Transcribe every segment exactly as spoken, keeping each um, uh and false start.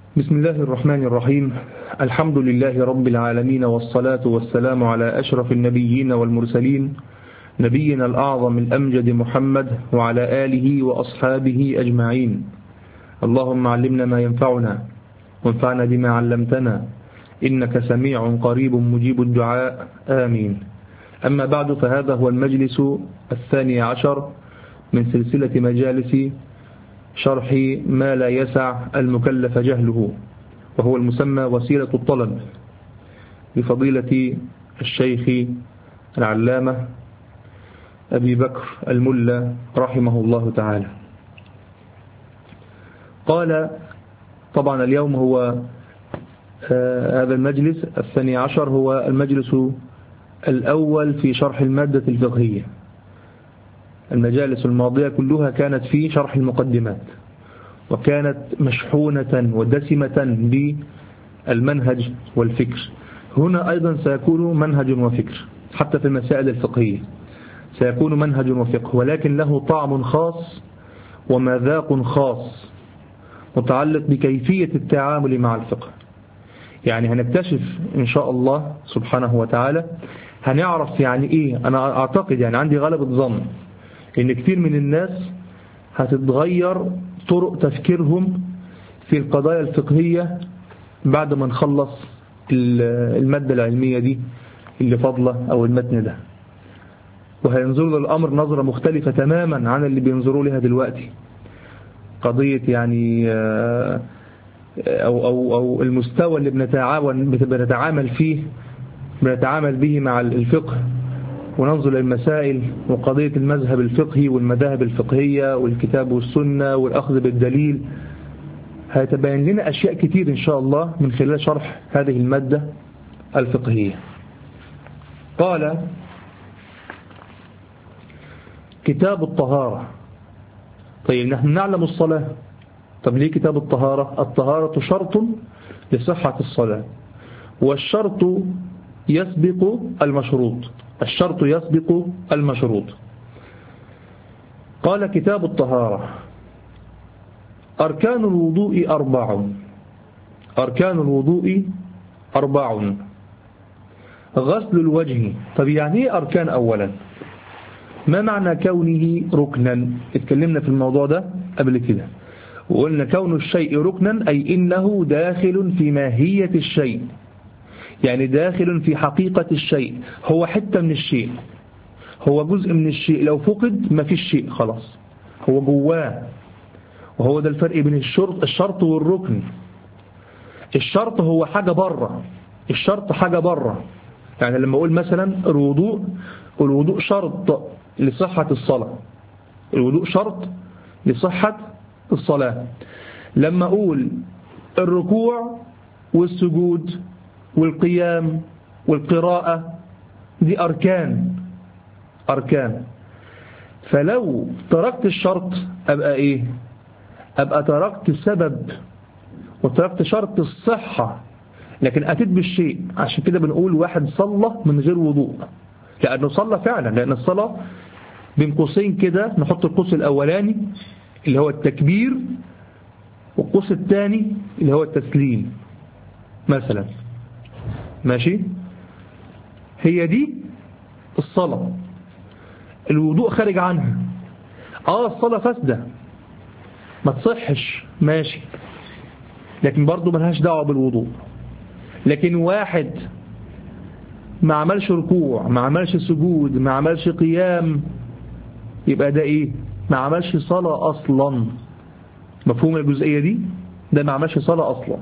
بسم الله الرحمن الرحيم. الحمد لله رب العالمين، والصلاة والسلام على أشرف النبيين والمرسلين، نبينا الأعظم الأمجد محمد وعلى آله وأصحابه أجمعين. اللهم علمنا ما ينفعنا وانفعنا بما علمتنا، إنك سميع قريب مجيب الدعاء، آمين. أما بعد، فهذا هو المجلس الثاني عشر من سلسلة مجالس شرح ما لا يسع المكلف جهله، وهو المسمى وسيلة الطلب، بفضيلة الشيخ العلامة أبي بكر الملا رحمه الله تعالى. قال طبعا اليوم هو آه هذا المجلس الثاني عشر هو المجلس الأول في شرح المادة الفقهية. المجالس الماضية كلها كانت في شرح المقدمات، وكانت مشحونة ودسمة بالمنهج والفكر. هنا أيضا سيكون منهج وفكر، حتى في المسائل الفقهية سيكون منهج وفقه، ولكن له طعم خاص ومذاق خاص متعلق بكيفية التعامل مع الفقه. يعني هنكتشف إن شاء الله سبحانه وتعالى، هنعرف يعني إيه. أنا أعتقد يعني عندي غلبة ظن إن كثير من الناس هتتغير طرق تفكيرهم في القضايا الفقهية بعد ما نخلص المادة العلمية دي اللي فاضلة أو المتن ده، وهينظروا للأمر نظرة مختلفة تماما عن اللي بينظروا لها دلوقتي. قضية يعني أو, أو, أو المستوى اللي بنتعاون بنتعامل فيه بنتعامل به مع الفقه، وننظر للمسائل وقضية المذهب الفقهي والمذاهب الفقهية والكتاب والسنة والأخذ بالدليل. هيتبين لنا أشياء كتير إن شاء الله من خلال شرح هذه المادة الفقهية. قال كتاب الطهارة. طيب نحن نعلم الصلاة، طب ليه كتاب الطهارة؟ الطهارة شرط لصحة الصلاة، والشرط يسبق المشروط الشرط يسبق المشروط. قال كتاب الطهارة: أركان الوضوء أربع أركان الوضوء أربع غسل الوجه. طب يعني ايه أركان؟ أولا، ما معنى كونه ركنا؟ اتكلمنا في الموضوع ده قبل كده، وقلنا كون الشيء ركنا أي إنه داخل في ماهية الشيء، يعني داخل في حقيقة الشيء، هو حتة من الشيء، هو جزء من الشيء، لو فقد ما فيش شيء خلاص، هو جواه. وهو ده الفرق بين الشرط الشرط والركن. الشرط هو حاجة بره، الشرط حاجة بره. يعني لما أقول مثلا الوضوء، الوضوء شرط لصحة الصلاة، الوضوء شرط لصحة الصلاة. لما أقول الركوع والسجود والقيام والقراءة، دي أركان أركان. فلو تركت الشرط أبقى إيه؟ أبقى تركت السبب وتركت شرط الصحة، لكن أتيت بالشيء. عشان كده بنقول واحد صلى من غير وضوء، لأنه صلى فعلا، لأن الصلاة بين قوسين كده، نحط القوس الأولاني اللي هو التكبير، والقوس الثاني اللي هو التسليم مثلا، ماشي؟ هي دي الصلاة. الوضوء خارج عنها. اه الصلاة فاسدة ما تصحش، ماشي، لكن برضو ملهاش دعوة بالوضوء. لكن واحد ما عملش ركوع، ما عملش سجود، ما عملش قيام، يبقى ده ايه؟ ما عملش صلاة اصلا. مفهوم الجزئية دي؟ ده ما عملش صلاة اصلا.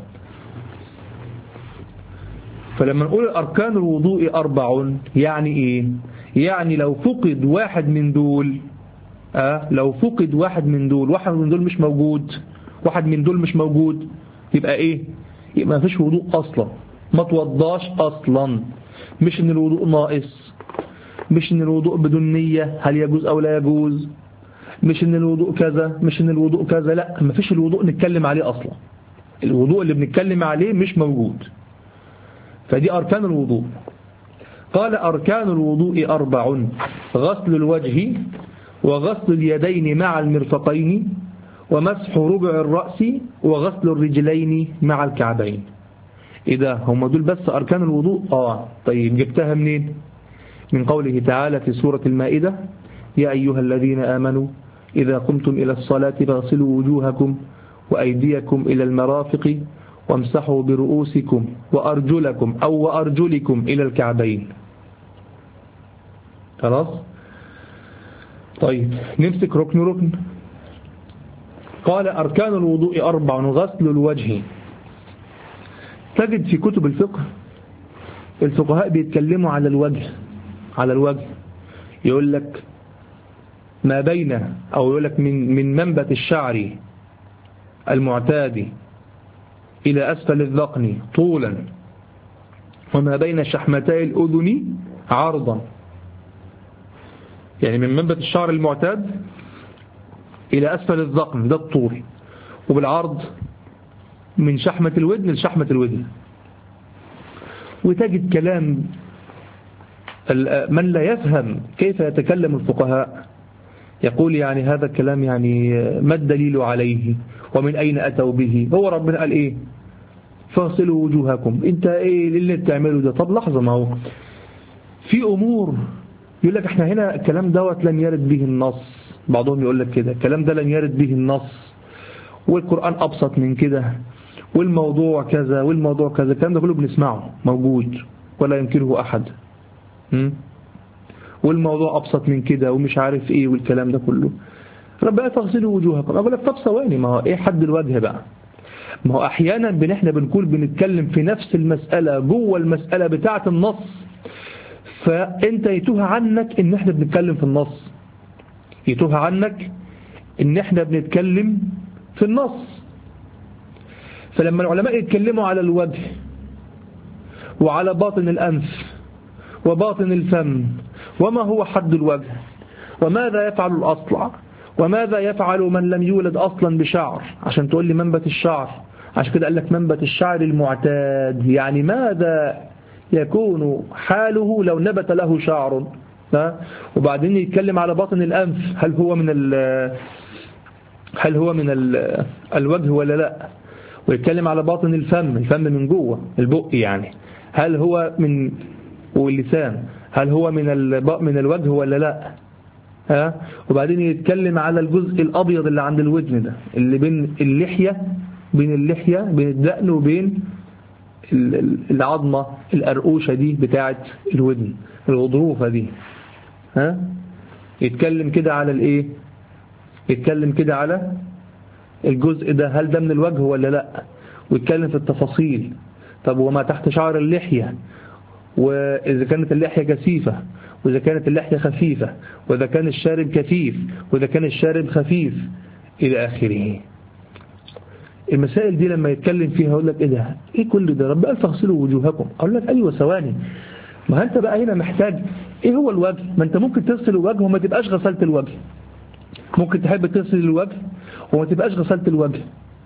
فلما نقول أركان الوضوء أربع، يعني إيه؟ يعني لو فقد واحد من دول، آه لو فقد واحد من دول واحد من دول مش موجود واحد من دول مش موجود يبقى إيه؟ يبقى ما فيش وضوء أصلا، ما توضاش أصلا. مش إن الوضوء ناقص، مش إن الوضوء بدون نية هل يجوز أو لا يجوز، مش إن الوضوء كذا، مش إن الوضوء كذا، لا، ما فيش الوضوء نتكلم عليه أصلا. الوضوء اللي بنتكلم عليه مش موجود. فدي أركان الوضوء. قال أركان الوضوء أربع: غسل الوجه، وغسل اليدين مع المرفقين، ومسح ربع الرأس وغسل الرجلين مع الكعبين. إيه ده؟ هم دول بس أركان الوضوء؟ آه طيب جبتها منين؟ من قوله تعالى في سورة المائدة: يا أيها الذين آمنوا إذا قمتم إلى الصلاة فاغسلوا وجوهكم وأيديكم إلى المرافق وامسحوا برؤوسكم وأرجلكم أو وأرجلكم إلى الكعبين. خلاص؟ طيب نمسك ركن ركن. قال أركان الوضوء أربع: غسل الوجه. تجد في كتب الفقه الفقهاء بيتكلموا على الوجه، على الوجه يقول لك ما بين، أو يقول لك من من منبت الشعر المعتاد إلى أسفل الذقن طولا، وما بين شحمتي الأذن عرضا. يعني من منبت الشعر المعتاد إلى أسفل الذقن ده الطول، وبالعرض من شحمة الودن لشحمة الودن. وتجد كلام من لا يفهم كيف يتكلم الفقهاء يقول يعني هذا الكلام يعني ما الدليل عليه ومن أين أتوا به؟ هو ربنا قال إيه؟ فاغسلوا وجوهكم. انت ايه اللي بتعمله ده؟ طب لحظة، ما هو في أمور يقول لك احنا هنا الكلام دوت لم يرد به النص. بعضهم يقول لك كده الكلام ده لم يرد به النص، والقرآن أبسط من كده، والموضوع كذا والموضوع كذا. الكلام ده كله بنسمعه موجود ولا ينكره أحد. م? والموضوع أبسط من كده ومش عارف ايه والكلام ده كله. ربنا فاغسلوا وجوهكم. أقول لك طب ثواني، ما هو ايه حد الوجه بقى؟ ما هو أحيانا بن احنا بنكون بنتكلم في نفس المسألة جوه المسألة بتاعة النص، فأنت يتوه عنك إن احنا بنتكلم في النص، يتوه عنك إن احنا بنتكلم في النص. فلما العلماء يتكلموا على الوجه وعلى باطن الأنف وباطن الفم وما هو حد الوجه وماذا يفعل الأصلع وماذا يفعل من لم يولد أصلا بشعر، عشان تقول لي منبت الشعر، عشان كده قال لك منبت الشعر المعتاد، يعني ماذا يكون حاله لو نبت له شعر. وبعدين يتكلم على باطن الأنف، هل هو من ال هل هو من ال الوجه ولا لا، ويتكلم على باطن الفم، الفم من جوه البق يعني، هل هو من، واللسان هل هو من من الوجه ولا لا. ها وبعدين يتكلم على الجزء الأبيض اللي عند الودن ده، اللي بين اللحية بين اللحية بين الدقن وبين العظمة الأرقوشة دي بتاعة الودن، الغضروفة دي. ها يتكلم كده على الايه، يتكلم كده على الجزء ده، هل ده من الوجه ولا لا، ويتكلم في التفاصيل. طب وما تحت شعر اللحية، وإذا كانت اللحية كثيفة وإذا كانت اللحية خفيفة، وإذا كان الشارب كثيف وإذا كان الشارب خفيف إلى آخره. المسائل دي لما يتكلم فيها أقول لك إيه ده؟ إيه كل ده؟ رب قال فاغسلوا وجوهكم. أقول لك أيوة ثواني، ما أنت بقى هنا محتاج إيه هو الوجه؟ ما أنت ممكن تغسل الوجه وما تبقاش غسلت الوجه، ممكن تحب تغسل الوجه وما تبقاش غسلت الوجه.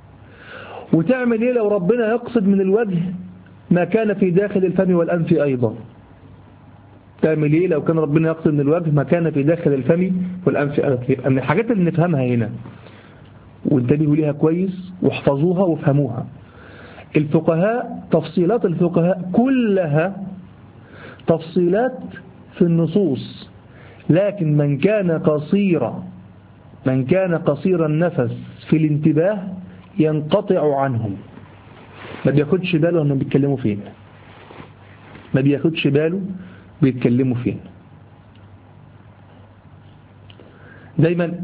وتعمل إيه لو ربنا يقصد من الوجه ما كان في داخل الفم والأنف أيضا؟ تعمل إيه لو كان ربنا يقصد من الوجه ما كان في داخل الفم والأنف أيضا؟ من الحاجات اللي نفهمها هنا وانتبهوا ليها كويس واحفظوها وافهموها. الفقهاء تفصيلات الفقهاء كلها تفصيلات في النصوص، لكن من كان قصيرا من كان قصير النفس في الانتباه ينقطع عنهم، ما بياخدش باله انهم بيتكلموا فين، ما بياخدش باله بيتكلموا فين. دايما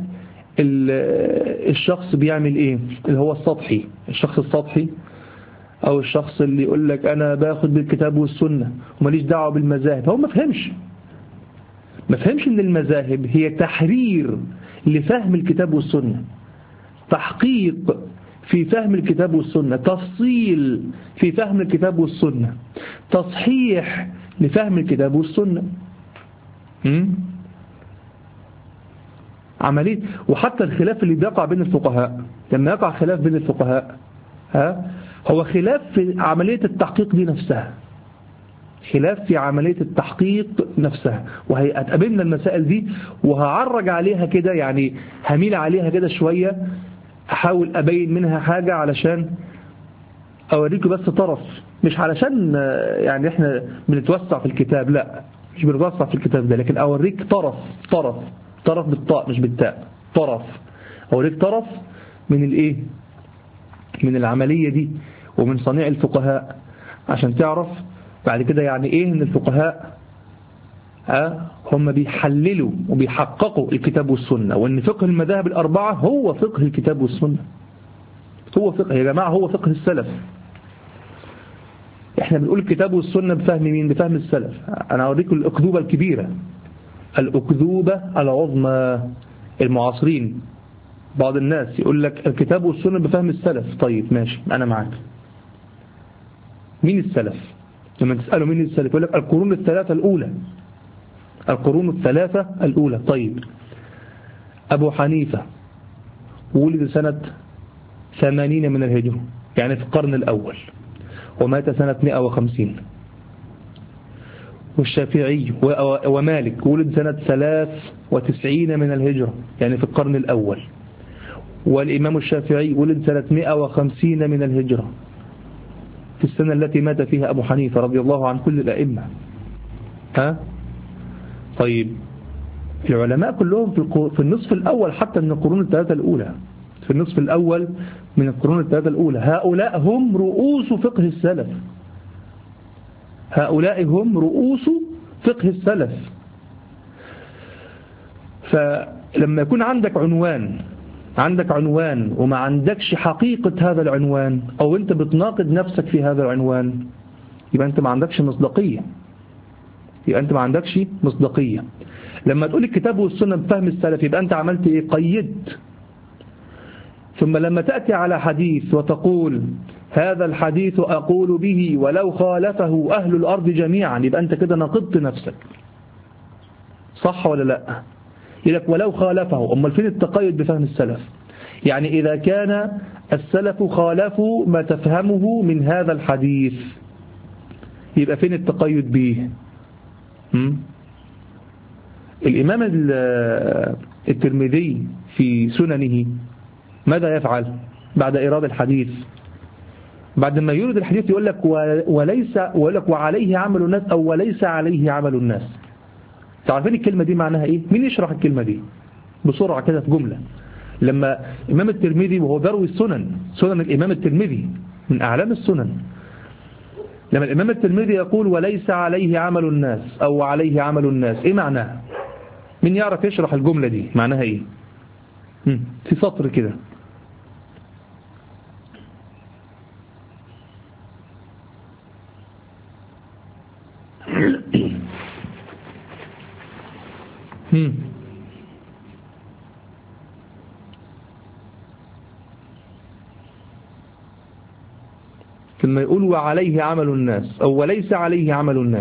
الشخص بيعمل ايه اللي هو السطحي، الشخص السطحي او الشخص اللي يقول لك انا باخد بالكتاب والسنة وماليش دعوة بالمذاهب، هو ما فهمش ما فهمش ان المذاهب هي تحرير لفهم الكتاب والسنة، تحقيق في فهم الكتاب والسنة، تفصيل في فهم الكتاب والسنة، تصحيح لفهم الكتاب والسنة. م? عملية. وحتى الخلاف اللي بيقع بين الفقهاء، لما يقع خلاف بين الفقهاء ها هو خلاف في عملية التحقيق دي نفسها، خلاف في عملية التحقيق نفسها. وهتقابلنا المسائل دي وهعرج عليها كده، يعني هميل عليها كده شوية أحاول أبين منها حاجة علشان أوريكم بس طرف، مش علشان يعني إحنا بنتوسع في الكتاب، لا مش بنتوسع في الكتاب ده، لكن أوريك طرف طرف طرف بالطاء مش بالتاء، طرف أوريك طرف من الإيه، من العملية دي ومن صنيع الفقهاء، عشان تعرف بعد كده يعني إيه إن الفقهاء ها هم بيحللوا وبيحققوا الكتاب والسنة، وإن فقه المذاهب الأربعة هو فقه الكتاب والسنة، هو فقه يا جماعة، هو فقه السلف. احنا بنقول الكتاب والسنة بفهم مين؟ بفهم السلف. أنا أوريكم الأكذوبة الكبيرة، الأكذوبة العظمى. المعاصرين بعض الناس يقول لك الكتاب والسنة بفهم السلف. طيب ماشي أنا معاك. مين السلف؟ لما تسألوا مين السلف يقول لك القرون الثلاثة الأولى، القرون الثلاثة الأولى. طيب أبو حنيفة ولد سنة ثمانين من الهجرة، يعني في القرن الأول، ومات سنة مئة وخمسين. والشافعي ومالك ولد سنة ثلاث وتسعين من الهجرة، يعني في القرن الأول. والإمام الشافعي ولد سنة مئة وخمسين من الهجرة، في السنة التي مات فيها أبو حنيفة رضي الله عن كل الأئمة. ها؟ طيب العلماء كلهم في في النصف الأول حتى من القرون الثلاثة الأولى، في النصف الأول من القرون الثلاثة الأولى، هؤلاء هم رؤوس فقه السلف، هؤلاء هم رؤوس فقه السلف. فلما يكون عندك عنوان، عندك عنوان وما عندكش حقيقة هذا العنوان، أو أنت بتناقض نفسك في هذا العنوان، يبقى أنت ما عندكش مصداقية، يبقى أنت ما عندكش مصداقية. لما تقول الكتاب والسنة بفهم السلف يبقى أنت عملت إيه؟ قيدت. ثم لما تأتي على حديث وتقول هذا الحديث أقول به ولو خالفه أهل الأرض جميعا، يبقى أنت كده نقضت نفسك، صح ولا لا؟ يقولك ولو خالفه، أمال فين التقيد بفهم السلف؟ يعني إذا كان السلف خالفوا ما تفهمه من هذا الحديث، يبقى فين التقيد به؟ الإمام الترمذي في سننه ماذا يفعل بعد إيراد الحديث؟ بعد ما يورد الحديث يقول لك وليس، ويقول لك وعليه عمل الناس أو وليس عليه عمل الناس. تعرفين الكلمة دي معناها إيه؟ مين يشرح الكلمة دي بسرعة كده في جملة؟ لما الإمام الترمذي وهو بيروي السنن، سنن الإمام الترمذي من أعلام السنن، لما الإمام الترمذي يقول وليس عليه عمل الناس أو عليه عمل الناس، إيه معناها؟ مين يعرف يشرح الجملة دي معناها إيه؟ في سطر كده. هم. ثم يقول وعليه عمل الناس أو وليس عليه عمل الناس،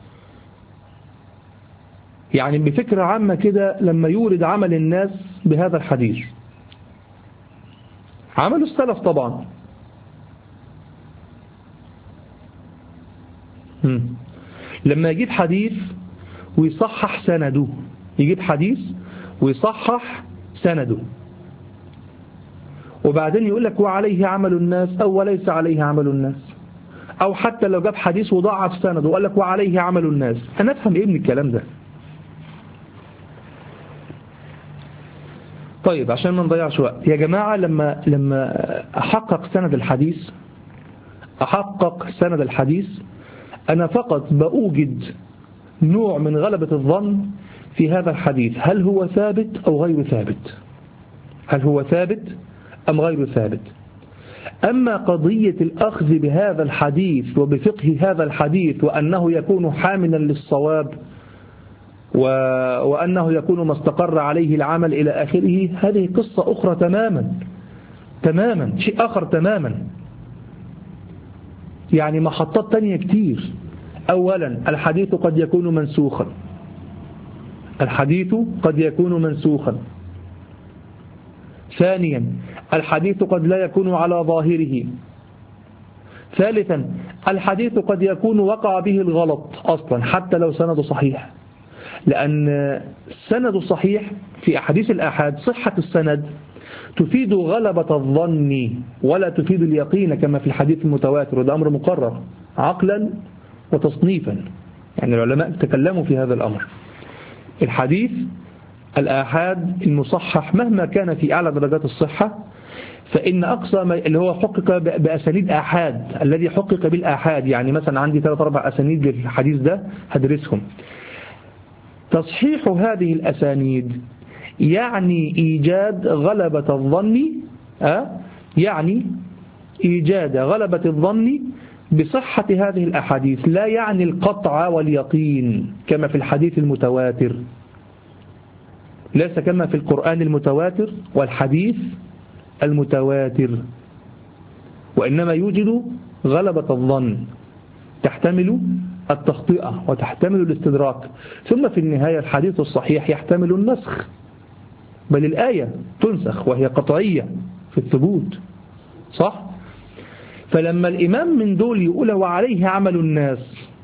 يعني بفكرة عامة كده لما يورد عمل الناس بهذا الحديث، عمل السلف طبعا. هم. لما يجيب حديث ويصحح سنده، يجيب حديث ويصحح سنده، وبعدين يقول لك وعليه عمل الناس أو وليس عليه عمل الناس، أو حتى لو جاب حديث وضعف سنده وقال لك وعليه عمل الناس، أنا أفهم إيه من الكلام ده؟ طيب عشان ما نضيعش وقت يا جماعة، لما لما أحقق سند الحديث، أحقق سند الحديث أنا فقط بأوجد نوع من غلبة الظن في هذا الحديث، هل هو ثابت أو غير ثابت، هل هو ثابت أم غير ثابت. أما قضية الأخذ بهذا الحديث وبفقه هذا الحديث وأنه يكون حاملا للصواب و... وأنه يكون ما استقر عليه العمل إلى آخره، هذه قصة أخرى تماما تماما، شيء آخر تماما، يعني محطات تانية كتير. أولا الحديث قد يكون منسوخا، الحديث قد يكون منسوخا. ثانيا الحديث قد لا يكون على ظاهره. ثالثا الحديث قد يكون وقع به الغلط أصلا حتى لو سنده صحيح، لأن السند الصحيح في أحاديث الآحاد صحة السند تفيد غلبة الظن ولا تفيد اليقين كما في الحديث المتواتر، وده أمر مقرر عقلا وتصنيفا، يعني العلماء تكلموا في هذا الأمر. الحديث الآحاد المصحح مهما كان في أعلى درجات الصحة، فإن أقصى اللي هو حقق بأسانيد آحاد، الذي حقق بالآحاد، يعني مثلا عندي ثلاث أربع أسانيد للحديث ده هدرسهم. تصحيح هذه الأسانيد يعني إيجاد غلبة الظن، أه؟ يعني إيجاد غلبة الظن بصحة هذه الأحاديث، لا يعني القطع واليقين كما في الحديث المتواتر، ليس كما في القرآن المتواتر والحديث المتواتر، وإنما يوجد غلبة الظن تحتمل التخطئة وتحتمل الاستدراك، ثم في النهاية الحديث الصحيح يحتمل النسخ، بل الآية تنسخ وهي قطعية في الثبوت، صح؟ فلما الإمام من دول يقول وعليه عمل الناس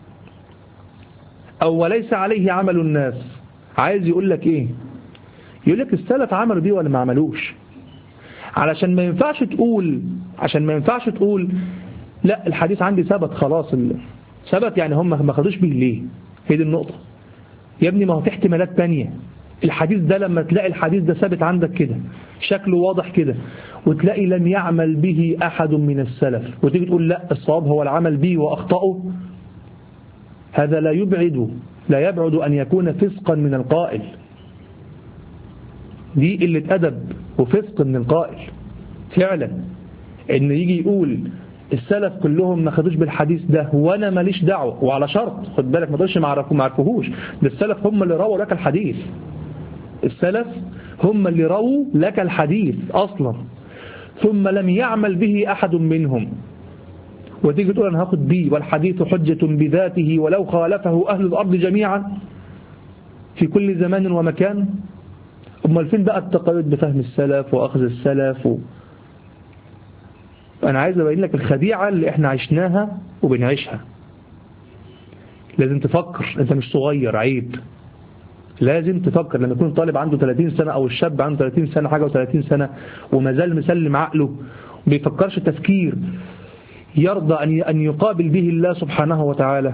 أو وليس عليه عمل الناس، عايز يقول لك إيه؟ يقول لك السلف عملوا دي ولا ما عملوش، علشان ما ينفعش تقول عشان ما ينفعش تقول لا الحديث عندي ثبت خلاص، ثبت يعني هم ما خدوش بيه ليه؟ هي دي النقطة يا ابني. ما هو في احتمالات تانية. الحديث ده لما تلاقي الحديث ده ثابت عندك كده شكله واضح كده، وتلاقي لم يعمل به أحد من السلف، وتيجي تقول لا الصواب هو العمل به وأخطأه، هذا لا يبعد لا يبعد أن يكون فسقا من القائل. دي قلة أدب وفسق من القائل فعلا، إن يجي يقول السلف كلهم ما خدوش بالحديث ده وأنا ماليش دعوة، وعلى شرط خد بالك ما تقولش ما عرفوهوش، ده السلف هم اللي رووا لك الحديث، السلف هم اللي رووا لك الحديث أصلا، ثم لم يعمل به أحد منهم، وتيجي تقول أنا هاخد بيه والحديث حجة بذاته ولو خالفه أهل الأرض جميعا في كل زمان ومكان. أمال فين بقى التقيد بفهم السلف وأخذ السلف و... أنا عايز أبين لك الخديعة اللي إحنا عشناها وبنعيشها. لازم تفكر، أنت مش صغير، عيب، لازم تفكر. لما يكون طالب عنده ثلاثين سنة أو الشاب عنده ثلاثين سنة حاجة وثلاثين سنة وما زال مسلم عقله بيفكرش تفكير يرضى أن يقابل به الله سبحانه وتعالى،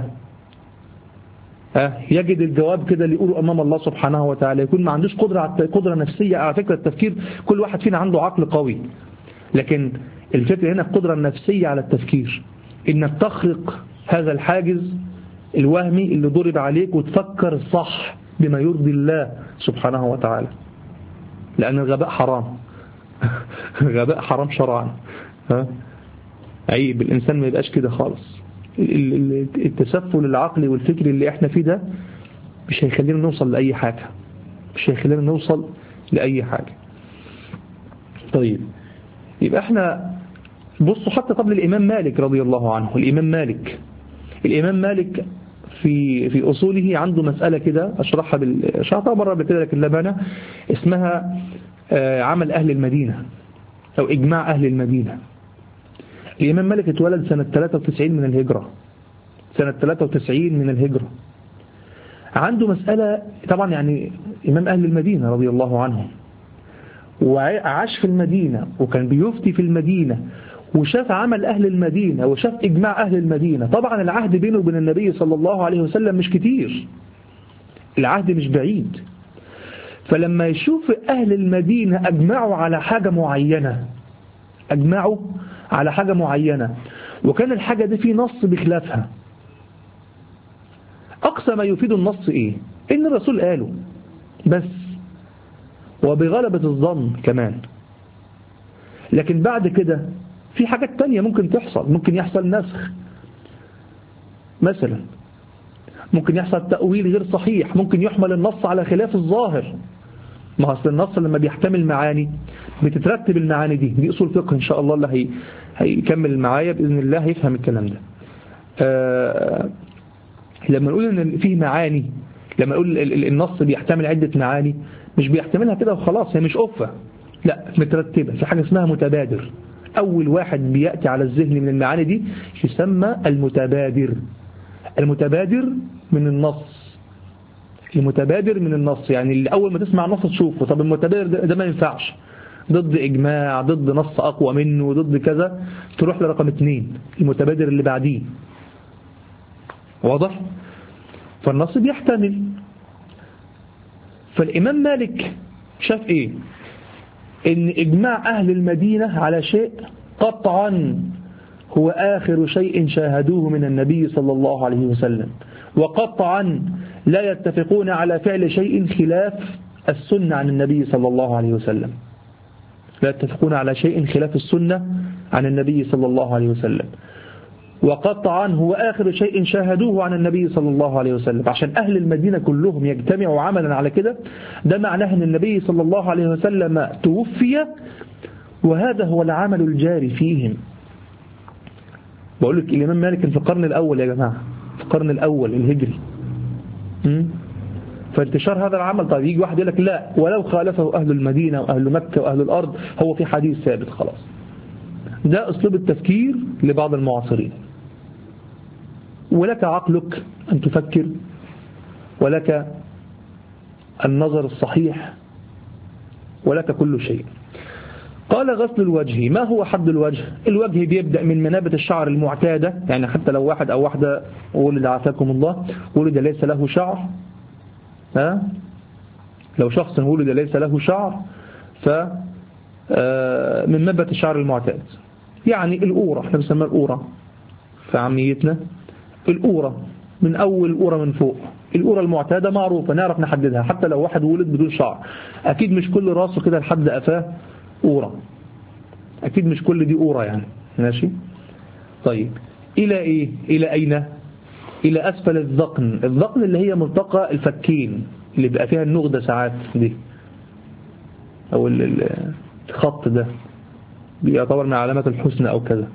يجد الجواب كده اللي يقوله أمام الله سبحانه وتعالى، يكون ما عندوش قدرة قدرة نفسية. على فكرة التفكير كل واحد فينا عنده عقل قوي، لكن الفكرة هنا القدرة النفسية على التفكير، إنك تخرق هذا الحاجز الوهمي اللي ضرب عليك وتفكر صح بما يرضي الله سبحانه وتعالى، لأن الغباء حرام الغباء حرام شرعا. ها عيب الإنسان ما يبقاش كده خالص. التسفل العقلي والفكري اللي احنا فيه ده مش هيخلينا نوصل لأي حاجة، مش هيخلينا نوصل لأي حاجة. طيب يبقى احنا بصوا حتى قبل الإمام مالك رضي الله عنه، الإمام مالك الإمام مالك في في أصوله عنده مسألة كده أشرحها بال شرحتها مرة قبل كده لكن لا مانع، اسمها عمل أهل المدينة أو إجماع أهل المدينة. الإمام مالك اتولد سنة ثلاثة وتسعين من الهجرة، سنة ثلاثة وتسعين من الهجرة. عنده مسألة طبعا، يعني إمام أهل المدينة رضي الله عنه، وعاش في المدينة وكان بيفتي في المدينة وشاف عمل أهل المدينة وشاف إجماع أهل المدينة. طبعا العهد بينه وبين النبي صلى الله عليه وسلم مش كتير، العهد مش بعيد، فلما يشوف أهل المدينة أجمعوا على حاجة معينة أجمعوا على حاجة معينة وكان الحاجة دي في نص بخلافها، أقصى ما يفيد النص إيه؟ إن الرسول قاله بس، وبغلبة الظن كمان. لكن بعد كده في حاجات تانية ممكن تحصل، ممكن يحصل نسخ مثلا، ممكن يحصل تأويل غير صحيح، ممكن يحمل النص على خلاف الظاهر. ما أصل النص لما بيحتمل معاني بتترتب المعاني دي، دي أصول فقه إن شاء الله اللي هي هيكمل معايا بإذن الله هيفهم الكلام ده. آه لما نقول إن فيه معاني، لما نقول النص بيحتمل عدة معاني مش بيحتملها كده وخلاص، هي مش أفة، لا مترتبة في حاجة اسمها متبادر. أول واحد بيأتي على الذهن من المعاني دي يسمى المتبادر. المتبادر من النص، المتبادر من النص يعني اللي أول ما تسمع النص تشوفه، طب المتبادر ده, ده ما ينفعش، ضد إجماع، ضد نص أقوى منه، ضد كذا، تروح لرقم اثنين المتبادر اللي بعديه. واضح؟ فالنص بيحتمل. فالإمام مالك شاف إيه؟ إن إجماع أهل المدينة على شيء قطعا هو آخر شيء شاهدوه من النبي صلى الله عليه وسلم، وقطعا لا يتفقون على فعل شيء خلاف السنة عن النبي صلى الله عليه وسلم، لا يتفقون على شيء خلاف السنة عن النبي صلى الله عليه وسلم، وقطعا هو آخر شيء شاهدوه عن النبي صلى الله عليه وسلم. عشان أهل المدينة كلهم يجتمعوا عملا على كده، ده معناه أن النبي صلى الله عليه وسلم توفي، وهذا هو العمل الجاري فيهم. بقول لك الإمام مالك في القرن الأول يا جماعة، في القرن الأول الهجري. فانتشار هذا العمل. طيب يجي واحد يقول لك لا، ولو خالفه أهل المدينة وأهل مكة وأهل الأرض، هو في حديث ثابت خلاص. ده أسلوب التفكير لبعض المعاصرين. ولك عقلك أن تفكر، ولك النظر الصحيح، ولك كل شيء. قال غسل الوجه. ما هو حد الوجه؟ الوجه بيبدأ من منابت الشعر المعتادة، يعني حتى لو واحد أو واحدة ولد عافاكم الله ولد ليس له شعر، ها؟ لو شخص ولد ليس له شعر ف من منبت الشعر المعتاد، يعني الأورة، احنا بنسميها الأورة في عاميتنا، الأورة من أول أورة من فوق، الأورة المعتادة معروفة نعرف نحددها. حتى لو واحد ولد بدون شعر، أكيد مش كل راسه كده لحد قفاه أورة، أكيد مش كل دي أورة يعني، ماشي. طيب إلى إيه؟ إلى أين؟ إلى أسفل الذقن. الذقن اللي هي ملتقى الفكين اللي بقى فيها النغدة ساعات دي، أو الخط ده بيعتبر من علامات الحسن أو كذا،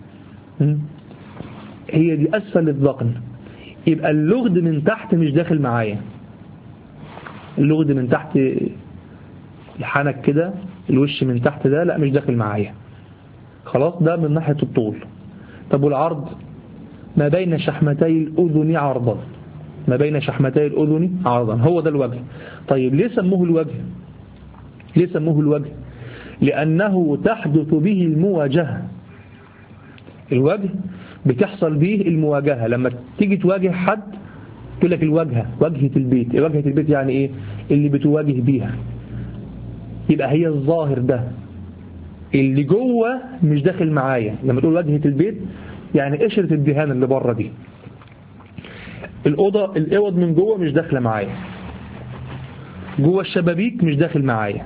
هي دي أسفل الذقن. يبقى اللغد من تحت مش داخل معايا، اللغد من تحت الحنك كده، الوش من تحت ده لا مش داخل معايا خلاص، ده من ناحية الطول. طب والعرض؟ ما بين شحمتي الأذن عرضا، ما بين شحمتي الأذن عرضا، هو ده الوجه. طيب ليه سموه الوجه؟ ليه سموه الوجه؟ لأنه تحدث به المواجهة. الوجه بتحصل به المواجهة، لما تيجي تواجه حد تقول لك الواجهة، واجهة البيت. واجهة البيت يعني ايه؟ اللي بتواجه بيها. يبقى هي الظاهر ده اللي جوه مش داخل معايا. لما تقول واجهة البيت يعني قشرة الدهان اللي بره دي، الأوضة الأوض من جوه مش داخله معايا، جوه الشبابيك مش داخل معايا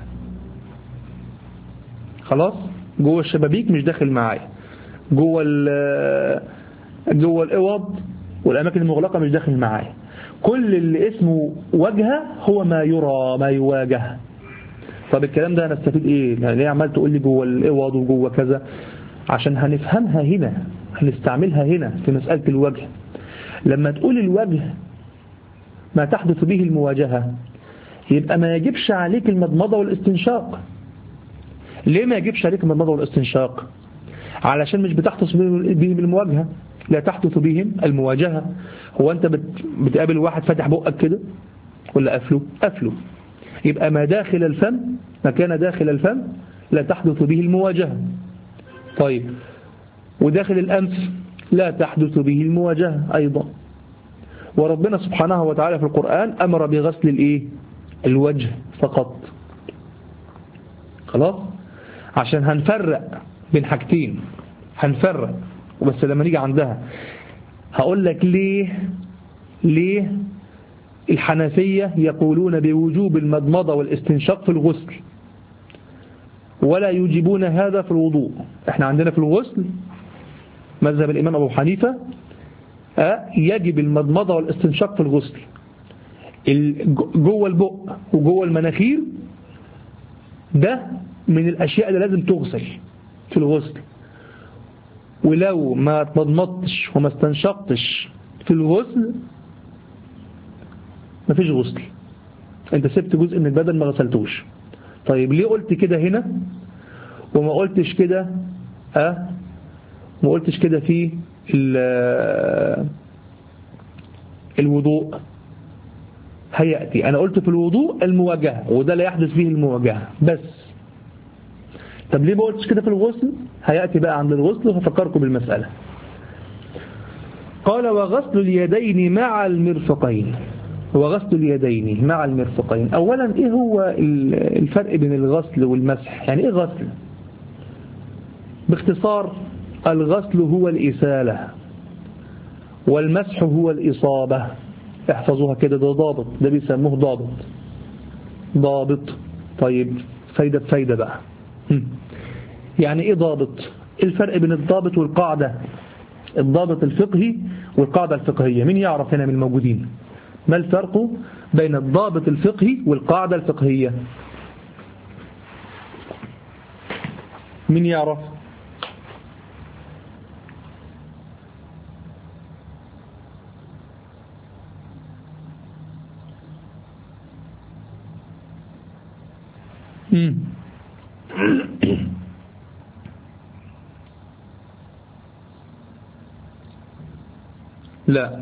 خلاص، جوه الشبابيك مش داخل معايا، جوه جوه الأوض والأماكن المغلقة مش داخل معايا. كل اللي اسمه وجهة هو ما يرى، ما يواجه. طب الكلام ده هنستفيد ايه؟ ليه عمال تقول لي جوه الأوض وجوه كذا؟ عشان هنفهمها هنا، هنستعملها هنا في مسألة الوجه. لما تقول الوجه ما تحدث به المواجهة، يبقى ما يجبش عليك المضمضة والاستنشاق. ليه ما يجبش عليك المضمضة والاستنشاق؟ علشان مش بتحدث بهم المواجهة، لا تحدث بهم المواجهة. هو أنت بتقابل واحد فاتح بقك كده ولا قفله؟ قفله. يبقى ما داخل الفم، ما كان داخل الفم لا تحدث به المواجهة. طيب وداخل الأنف لا تحدث به المواجهة أيضا. وربنا سبحانه وتعالى في القرآن أمر بغسل الإيه؟ الوجه فقط. خلاص، عشان هنفرق بين حاجتين، هنفرق وبس. لما نيجي عندها هقول لك ليه ليه الحنفية يقولون بوجوب المضمضة والاستنشاق في الغسل ولا يجيبون هذا في الوضوء. احنا عندنا في الغسل مذهب الإمام أبو حنيفة يجب المضمضة والاستنشاق في الغسل. جوه البق وجوه المناخير ده من الأشياء اللي لازم تغسل في الغسل، ولو ما تمضمضتش وما استنشقتش في الغسل ما فيش غسل، انت سبت جزء من البدن ما غسلتوش. طيب ليه قلت كده هنا وما قلتش كده اه ما قلتش كده في الوضوء؟ هيأتي. أنا قلت في الوضوء المواجهة، وده لا يحدث به المواجهة بس. طب ليه ما قلتش كده في الغسل؟ هيأتي بقى عند الغسل وهفكركم بالمسألة. قال وغسل اليدين مع المرفقين. وغسل اليدين مع المرفقين. أولا إيه هو الفرق بين الغسل والمسح؟ يعني إيه غسل؟ باختصار الغسل هو الإسالة والمسح هو الإصابة. احفظوها كده، ده ضابط، ده بيسموه ضابط. ضابط. طيب فايدة بفايدة بقى. يعني إيه ضابط؟ الفرق بين الضابط والقاعدة، الضابط الفقهي والقاعدة الفقهية. مين يعرف هنا من الموجودين ما الفرق بين الضابط الفقهي والقاعدة الفقهية؟ مين يعرف؟ مم. لا،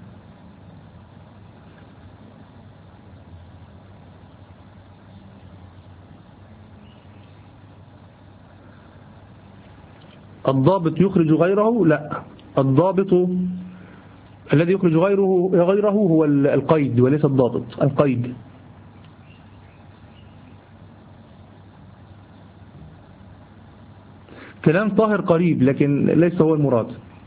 الضابط يخرج غيره؟ لا، الضابط الذي يخرج غيره غيره هو القيد وليس الضابط. القيد. كلام طاهر قريب لكن ليس هو المراد.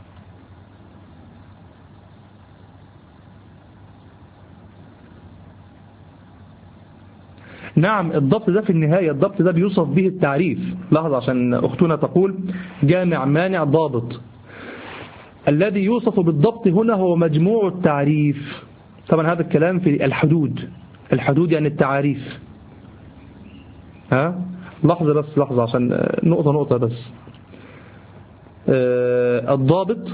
نعم، الضبط ده في النهاية، الضبط ده بيوصف به التعريف. لحظة، عشان أختنا تقول جامع مانع ضابط. الذي يوصف بالضبط هنا هو مجموع التعريف. طبعا هذا الكلام في الحدود. الحدود يعني التعاريف. ها لحظة بس، لحظة عشان نقطة نقطة بس. آه الضابط،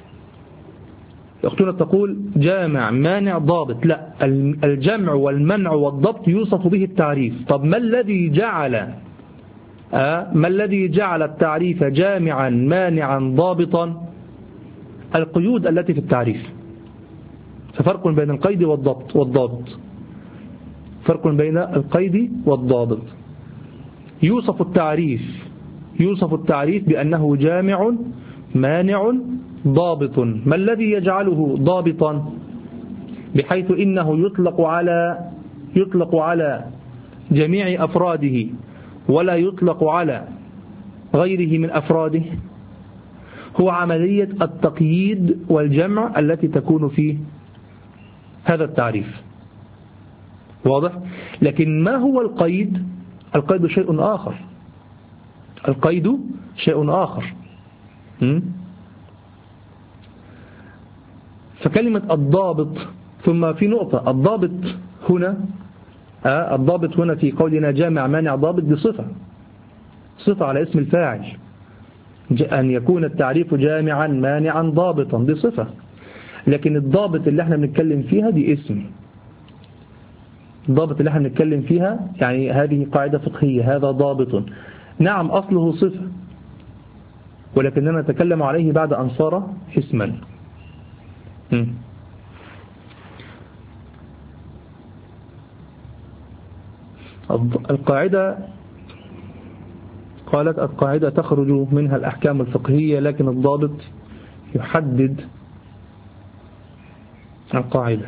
أختنا تقول جامع مانع ضابط. لا، الجمع والمنع والضبط يوصف به التعريف. طب ما الذي جعل آه ما الذي جعل التعريف جامعا مانعا ضابطا؟ القيود التي في التعريف. ففرق بين القيد والضبط والضابط. فرق بين القيد والضابط. يوصف التعريف يوصف التعريف بأنه جامع مانع ضابط. ما الذي يجعله ضابطا؟ بحيث إنه يطلق على يطلق على جميع أفراده ولا يطلق على غيره من أفراده. هو عملية التقييد والجمع التي تكون في هذا التعريف. واضح؟ لكن ما هو القيد؟ القيد شيء آخر. القيد شيء آخر. م? فكلمة الضابط، ثم في نقطة، الضابط هنا آه الضابط هنا في قولنا جامع مانع ضابط بصفة صفة على اسم الفاعل، أن يكون التعريف جامعا مانعا ضابطا بصفة. لكن الضابط اللي احنا بنتكلم فيها دي اسم. الضابط اللي احنا بنتكلم فيها يعني هذه قاعدة فقهية، هذا ضابط. نعم أصله صفة، ولكننا نتكلم عليه بعد أن صار اسما. م. القاعدة قالت القاعدة تخرج منها الأحكام الفقهية، لكن الضابط يحدد القاعدة.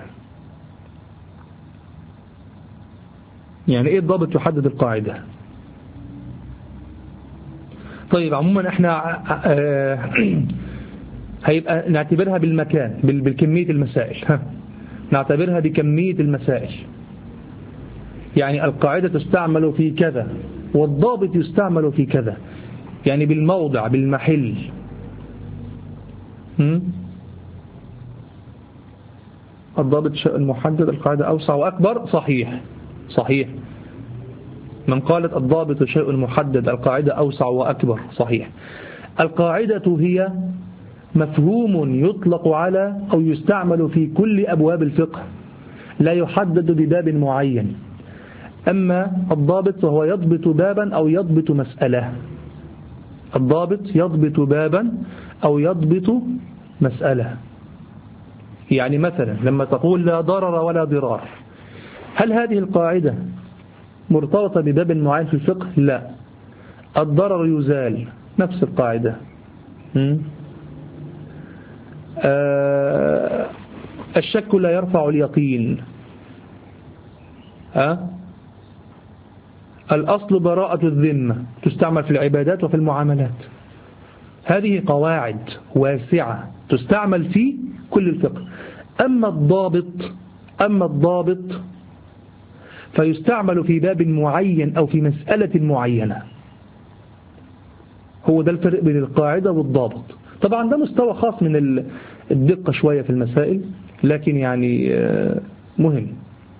يعني إيه الضابط يحدد القاعدة؟ طيب عموما احنا هيبقى نعتبرها بالمكان، بالكمية المسائل. نعتبرها بكمية المسائل. يعني القاعدة تستعمل في كذا والضابط يستعمل في كذا، يعني بالموضع بالمحل. م? الضابط شيء المحدد، القاعدة أوسع وأكبر. صحيح صحيح. من قالت الضابط شيء محدد القاعدة أوسع وأكبر، صحيح. القاعدة هي مفهوم يطلق على أو يستعمل في كل أبواب الفقه، لا يحدد بباب معين. أما الضابط فهو يضبط بابا أو يضبط مسألة. الضابط يضبط بابا أو يضبط مسألة. يعني مثلا لما تقول لا ضرر ولا ضرار، هل هذه القاعدة مرتبطة بباب معين في الفقه؟ لا. الضرر يزال، نفس القاعدة. آه الشك لا يرفع اليقين. أه؟ الأصل براءة الذمة، تستعمل في العبادات وفي المعاملات. هذه قواعد واسعة تستعمل في كل الفقه. أما الضابط أما الضابط فيستعمل في باب معين أو في مسألة معينة. هو ده الفرق بين القاعدة والضابط. طبعا ده مستوى خاص من الدقة شوية في المسائل، لكن يعني مهم.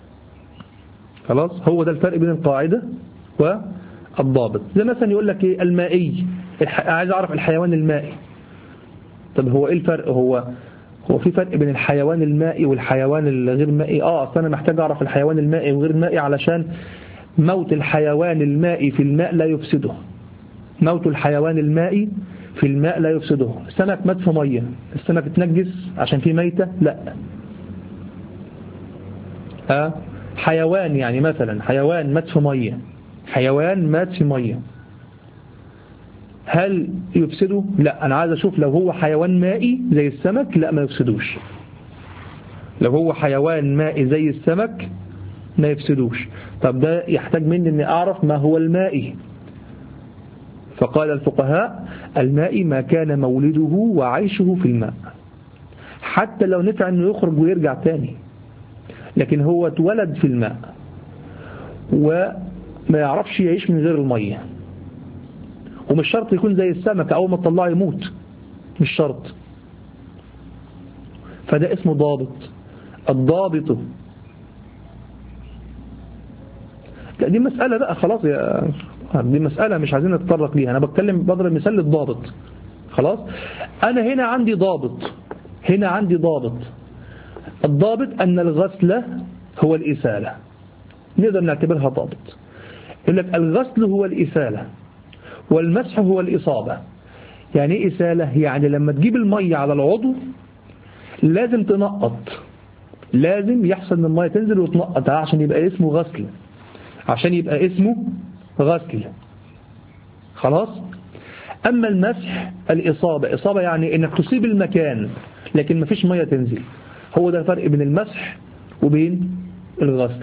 خلاص، هو ده الفرق بين القاعدة والضابط. زي مثلا يقول لك ايه المائي، عايز اعرف الحيوان المائي. طب هو ايه الفرق؟ هو هو في فرق بين الحيوان المائي والحيوان الغير مائي؟ اه اصلا انا محتاج اعرف الحيوان المائي وغير المائي علشان موت الحيوان المائي في الماء لا يفسده. موت الحيوان المائي في الماء لا يفسده. السمك مات في ميه، السمك اتنجس عشان فيه ميتة؟ لا. ها حيوان يعني مثلا حيوان مات في ميه، حيوان مات في ميه، هل يفسده؟ لا. أنا عايز أشوف لو هو حيوان مائي زي السمك، لا ما يفسدوش. لو هو حيوان مائي زي السمك ما يفسدوش. طب ده يحتاج مني أني أعرف ما هو المائي. فقال الفقهاء المائي ما كان مولده وعيشه في الماء، حتى لو نفع أنه يخرج ويرجع تاني، لكن هو اتولد في الماء وما يعرفش يعيش من غير المية. ومش شرط يكون زي السمك أول ما تطلعه يموت، مش شرط. فده اسمه ضابط. الضابط لا دي مسألة بقى خلاص يا دي مسألة مش عايزين نتطرق ليها. أنا بتكلم بضرب مثال للضابط. خلاص، أنا هنا عندي ضابط، هنا عندي ضابط. الضابط أن الغسل هو الإسالة، نقدر نعتبرها ضابط. يقول لك الغسل هو الإسالة والمسح هو الإصابة. يعني إيه إسالة؟ يعني لما تجيب المية على العضو لازم تنقط، لازم يحصل ان المية تنزل وتنقط عشان يبقى اسمه غسل، عشان يبقى اسمه غسل. خلاص. أما المسح الإصابة، إصابة يعني إنك تصيب المكان لكن مفيش مية تنزل. هو ده الفرق بين المسح وبين الغسل.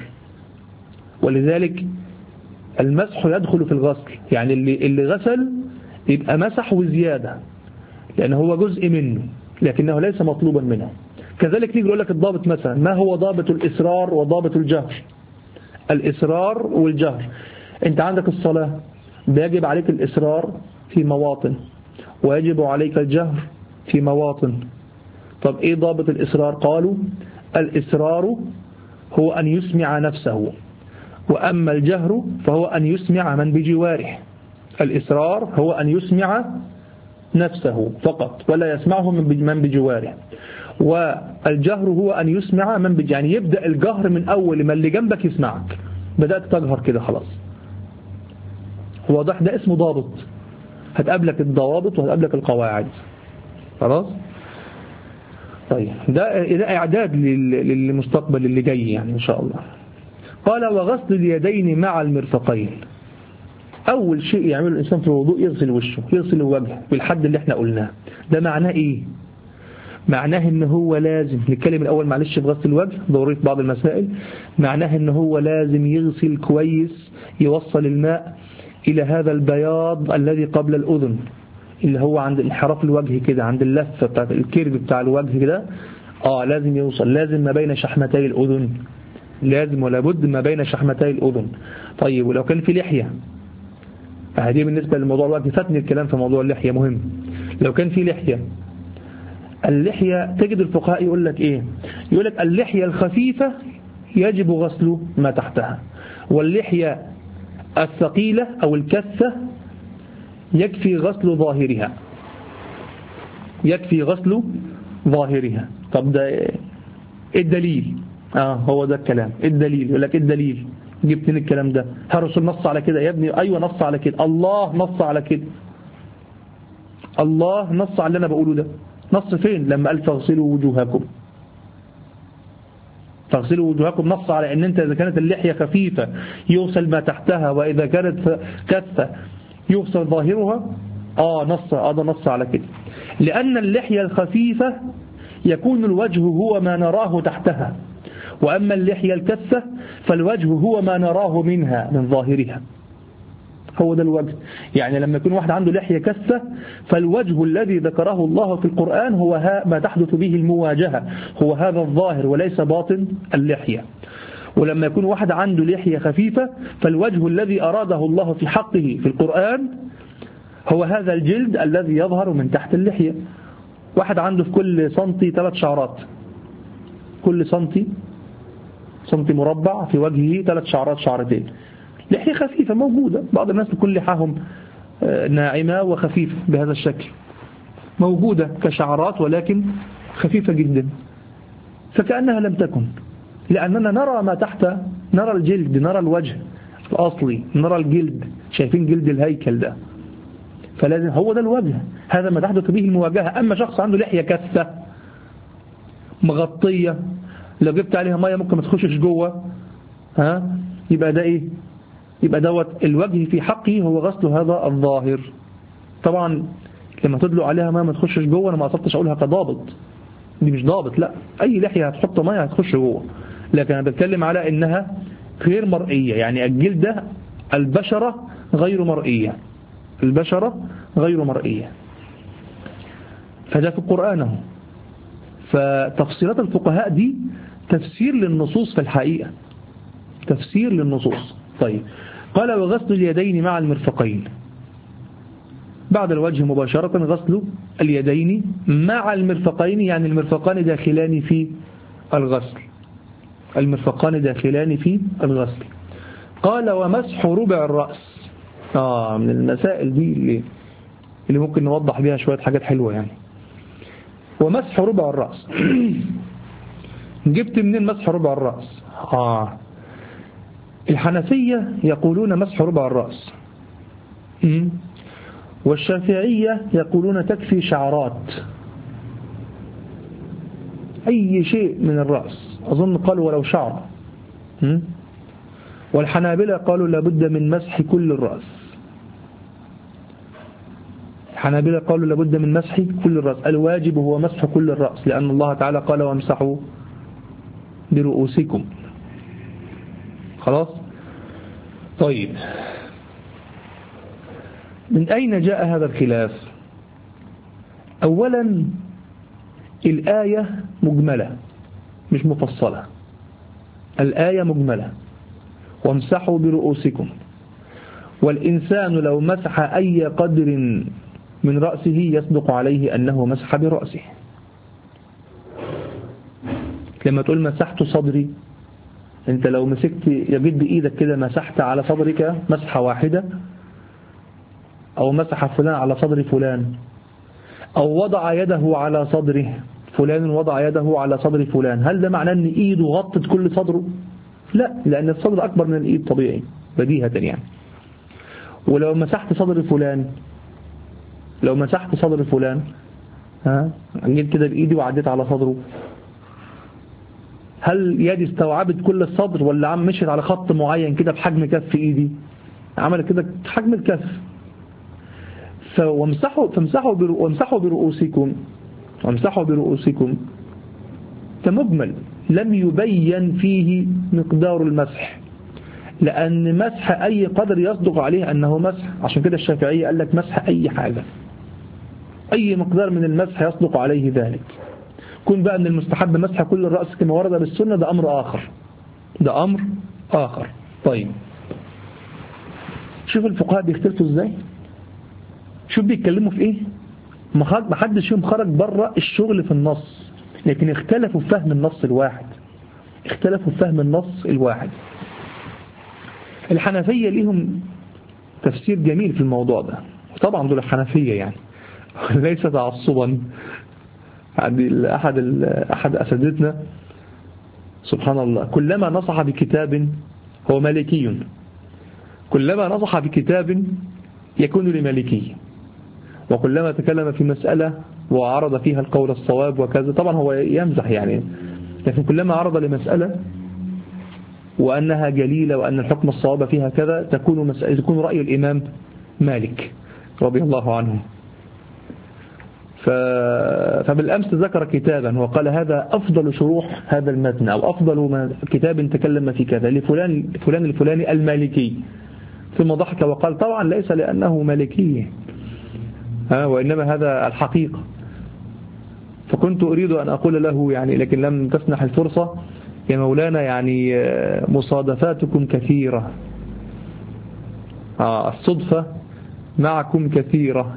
ولذلك المسح يدخل في الغسل، يعني اللي, اللي غسل يبقى مسح وزيادة لأنه هو جزء منه لكنه ليس مطلوبا منه. كذلك نيجي نقول لك الضابط مثلا، ما هو ضابط الإسرار وضابط الجهر؟ الإسرار والجهر، أنت عندك الصلاة بيجب عليك الإسرار في مواطن ويجب عليك الجهر في مواطن. طب إيه ضابط الإسرار؟ قالوا الإسرار هو أن يسمع نفسه، وأما الجهر فهو أن يسمع من بجواره. الإسرار هو أن يسمع نفسه فقط ولا يسمعه من بجواره، والجهر هو أن يسمع من بجواره، يعني يبدأ الجهر من أول ما اللي جنبك يسمعك، بدأت تجهر كده خلاص. واضح؟ ده اسمه ضابط. هتقابلك الضوابط وهتقابلك القواعد. خلاص. طيب ده, ده إعداد للمستقبل اللي جاي يعني إن شاء الله. قال وغسل اليدين مع المرفقين. أول شيء يعمله الإنسان في الوضوء يغسل وشه، يغسل وجهه بالحد اللي احنا قلناه. ده معناه إيه؟ معناه إن هو لازم نتكلم الأول معلش بغسل الوجه، ضروري بعض المسائل. معناه إن هو لازم يغسل كويس، يوصل الماء إلى هذا البياض الذي قبل الأذن، اللي هو عند انحراف الوجه كده، عند اللفة بتاعت الكيرف بتاع الوجه كده. آه لازم يوصل، لازم ما بين شحمتي الأذن، لازم ولا بد ما بين شحمتي الأذن. طيب ولو كان في لحية، هذه بالنسبة للموضوع الوجه، فاتني الكلام في موضوع اللحية مهم. لو كان في لحية، اللحية تجد الفقهاء يقول لك إيه؟ يقول لك اللحية الخفيفة يجب غسل ما تحتها، واللحية الثقيلة أو الكثة يكفي غسل ظاهرها، يكفي غسل ظاهرها. طب ده إيه الدليل؟ آه هو ده الكلام. الدليل يقول لك الدليل جبت من الكلام ده، هل الرسول نص على كده يا ابني؟ أيوة نص على كده، الله نص على كده، الله نص على اللي أنا بقوله ده. نص فين؟ لما قال فاغسلوا وجوهكم، فاغسلوا وجوهكم، نص على ان انت اذا كانت اللحية خفيفة يغسل ما تحتها، واذا كانت كثة يغسل ظاهرها. آه نص هذا نص على كده، لأن اللحية الخفيفة يكون الوجه هو ما نراه تحتها، وأما اللحية الكثة فالوجه هو ما نراه منها من ظاهرها. هو ده الوجه. يعني لما يكون واحد عنده لحية كثة فالوجه الذي ذكره الله في القرآن هو ما تحدث به المواجهة، هو هذا الظاهر وليس باطن اللحية. ولما يكون واحد عنده لحية خفيفة فالوجه الذي أراده الله في حقه في القرآن هو هذا الجلد الذي يظهر من تحت اللحية. واحد عنده في كل سنتي ثلاث شعرات، كل سنتي سنتي مربع في وجهه ثلاث شعرات شعرتين، لحية خفيفة موجودة. بعض الناس بكل لحاهم ناعمة وخفيفة بهذا الشكل، موجودة كشعرات ولكن خفيفة جدا، فكأنها لم تكن، لأننا نرى ما تحت، نرى الجلد، نرى الوجه الأصلي، نرى الجلد، شايفين جلد الهيكل ده، فلازم هو ده الوجه، هذا ما تحدث به المواجهة. أما شخص عنده لحية كثة مغطية لو جبت عليها مية ممكن ما تخشش جوه، ها يبقى ده إيه؟ يبقى دوت الوجه في حقه هو غسل هذا الظاهر. طبعا لما تدلق عليها مية ما تخشش جوه، أنا ما قصدتش أقولها كضابط، دي مش ضابط، لا، أي لحية هتحط مية هتخش جوه، لكن أنا بتكلم على إنها غير مرئية، يعني الجلد ده البشرة غير مرئية، البشرة غير مرئية، فده في القرآن. فتفسيرات الفقهاء دي تفسير للنصوص في الحقيقة، تفسير للنصوص. طيب قال وغسل اليدين مع المرفقين، بعد الوجه مباشرة غسل اليدين مع المرفقين، يعني المرفقان داخلان في الغسل، المرفقان داخلان في الغسل. قال ومسح ربع الرأس، آه من المسائل دي اللي, اللي ممكن نوضح بها شوية حاجات حلوة يعني. ومسح ربع الرأس جبت منين مسح ربع الرأس؟ آه الحنفية يقولون مسح ربع الرأس، والشافعية يقولون تكفي شعرات أي شيء من الرأس، أظن قالوا ولو شعر. والحنابلة قالوا لابد من مسح كل الرأس، الحنابلة قالوا لابد من مسح كل الرأس، الواجب هو مسح كل الرأس، لأن الله تعالى قال وامسحوا برؤوسكم. خلاص. طيب من أين جاء هذا الخلاف؟ أولا الآية مجملة مش مفصلة، الآية مجملة وامسحوا برؤوسكم، والإنسان لو مسح أي قدر من رأسه يصدق عليه أنه مسح برأسه. لما تقول مسحت صدري، انت لو مسكت يجد بإيدك كده مسحت على صدرك مسحة واحدة، أو مسح فلان على صدر فلان، أو وضع يده على صدره، فلان وضع يده على صدر فلان، هل ده معناه أن إيده غطت كل صدره؟ لا، لأن الصدر أكبر من الإيد طبيعي بديهة يعني. ولو مسحت صدر فلان، لو مسحت صدر فلان ها جيت كده بإيدي وعديت على صدره، هل يدي استوعبت كل الصدر ولا عم مشيت على خط معين كده بحجم كف إيدي، عملت كده حجم الكف؟ فامسحوا فامسحوا وامسحوا برؤوسكم، وامسحوا برؤوسكم كمجمل لم يبين فيه مقدار المسح، لأن مسح أي قدر يصدق عليه أنه مسح. عشان كده الشافعية قال لك مسح أي حاجة، أي مقدار من المسح يصدق عليه ذلك. كن بقى أن المستحب مسح كل الرأس كما ورد بالسنة، ده أمر آخر، ده أمر آخر. طيب شوف الفقهاء بيختلفوا إزاي، شوف بيتكلموا في إيه، ما حدش فيهم خرج بره الشغل في النص، لكن اختلفوا في فهم النص الواحد، اختلفوا في فهم النص الواحد. الحنفية ليهم تفسير جميل في الموضوع ده، طبعا دول الحنفية يعني ليس تعصبا. أحد أحد أساتذتنا سبحان الله كلما نصح بكتاب، هو مالكي، كلما نصح بكتاب يكون لمالكي، وكلما تكلم في مسألة وعرض فيها القول الصواب وكذا، طبعا هو يمزح يعني، لكن كلما عرض لمسألة وأنها جليلة وأن الحكم الصواب فيها كذا تكون مسألة، تكون رأي الإمام مالك رضي الله عنه. فبالأمس ذكر كتابا وقال هذا أفضل شروح هذا المتن أو أفضل كتاب تكلم في كذا لفلان فلان الفلاني المالكي، ثم ضحك وقال طبعا ليس لأنه مالكي ها وإنما هذا الحقيقة. فكنت أريد أن أقول له يعني لكن لم تسنح الفرصة يا مولانا، يعني مصادفاتكم كثيرة، آه الصدفة معكم كثيرة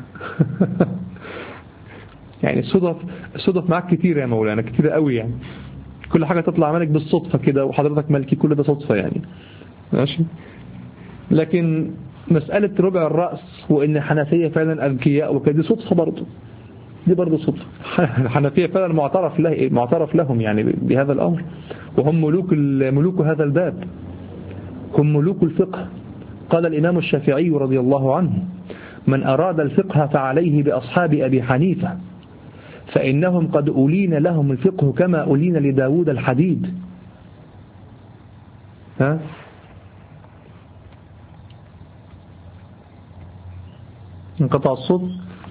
يعني الصدف الصدف معك كتير يا مولانا، كتير قوي يعني، كل حاجة تطلع منك بالصدفة كده وحضرتك مالكي، كل ده صدفة يعني ماشي. لكن مسألة ربع الرأس وإن الحنفية فعلا أذكياء وكده دي صدفة برضه، دي برضه صدفة. الحنفية فعلا معترف له معترف لهم يعني بهذا الأمر، وهم ملوك ملوك هذا الباب، هم ملوك الفقه. قال الإمام الشافعي رضي الله عنه من أراد الفقه فعليه بأصحاب أبي حنيفة فإنهم قد أولين لهم الفقه كما أولين لداود الحديد. ها انقطع الصوت.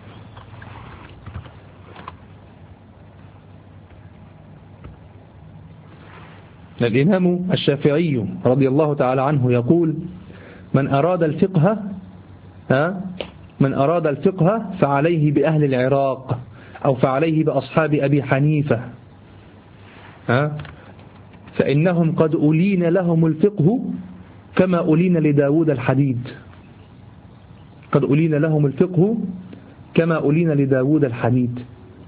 الإمام الشافعي رضي الله تعالى عنه يقول من أراد الفقه ها من أراد الفقه فعليه بأهل العراق أو فعليه بأصحاب أبي حنيفة ها فإنهم قد أولين لهم الفقه كما أولين لداود الحديد، قد أولين لهم الفقه كما أولين لداود الحديد.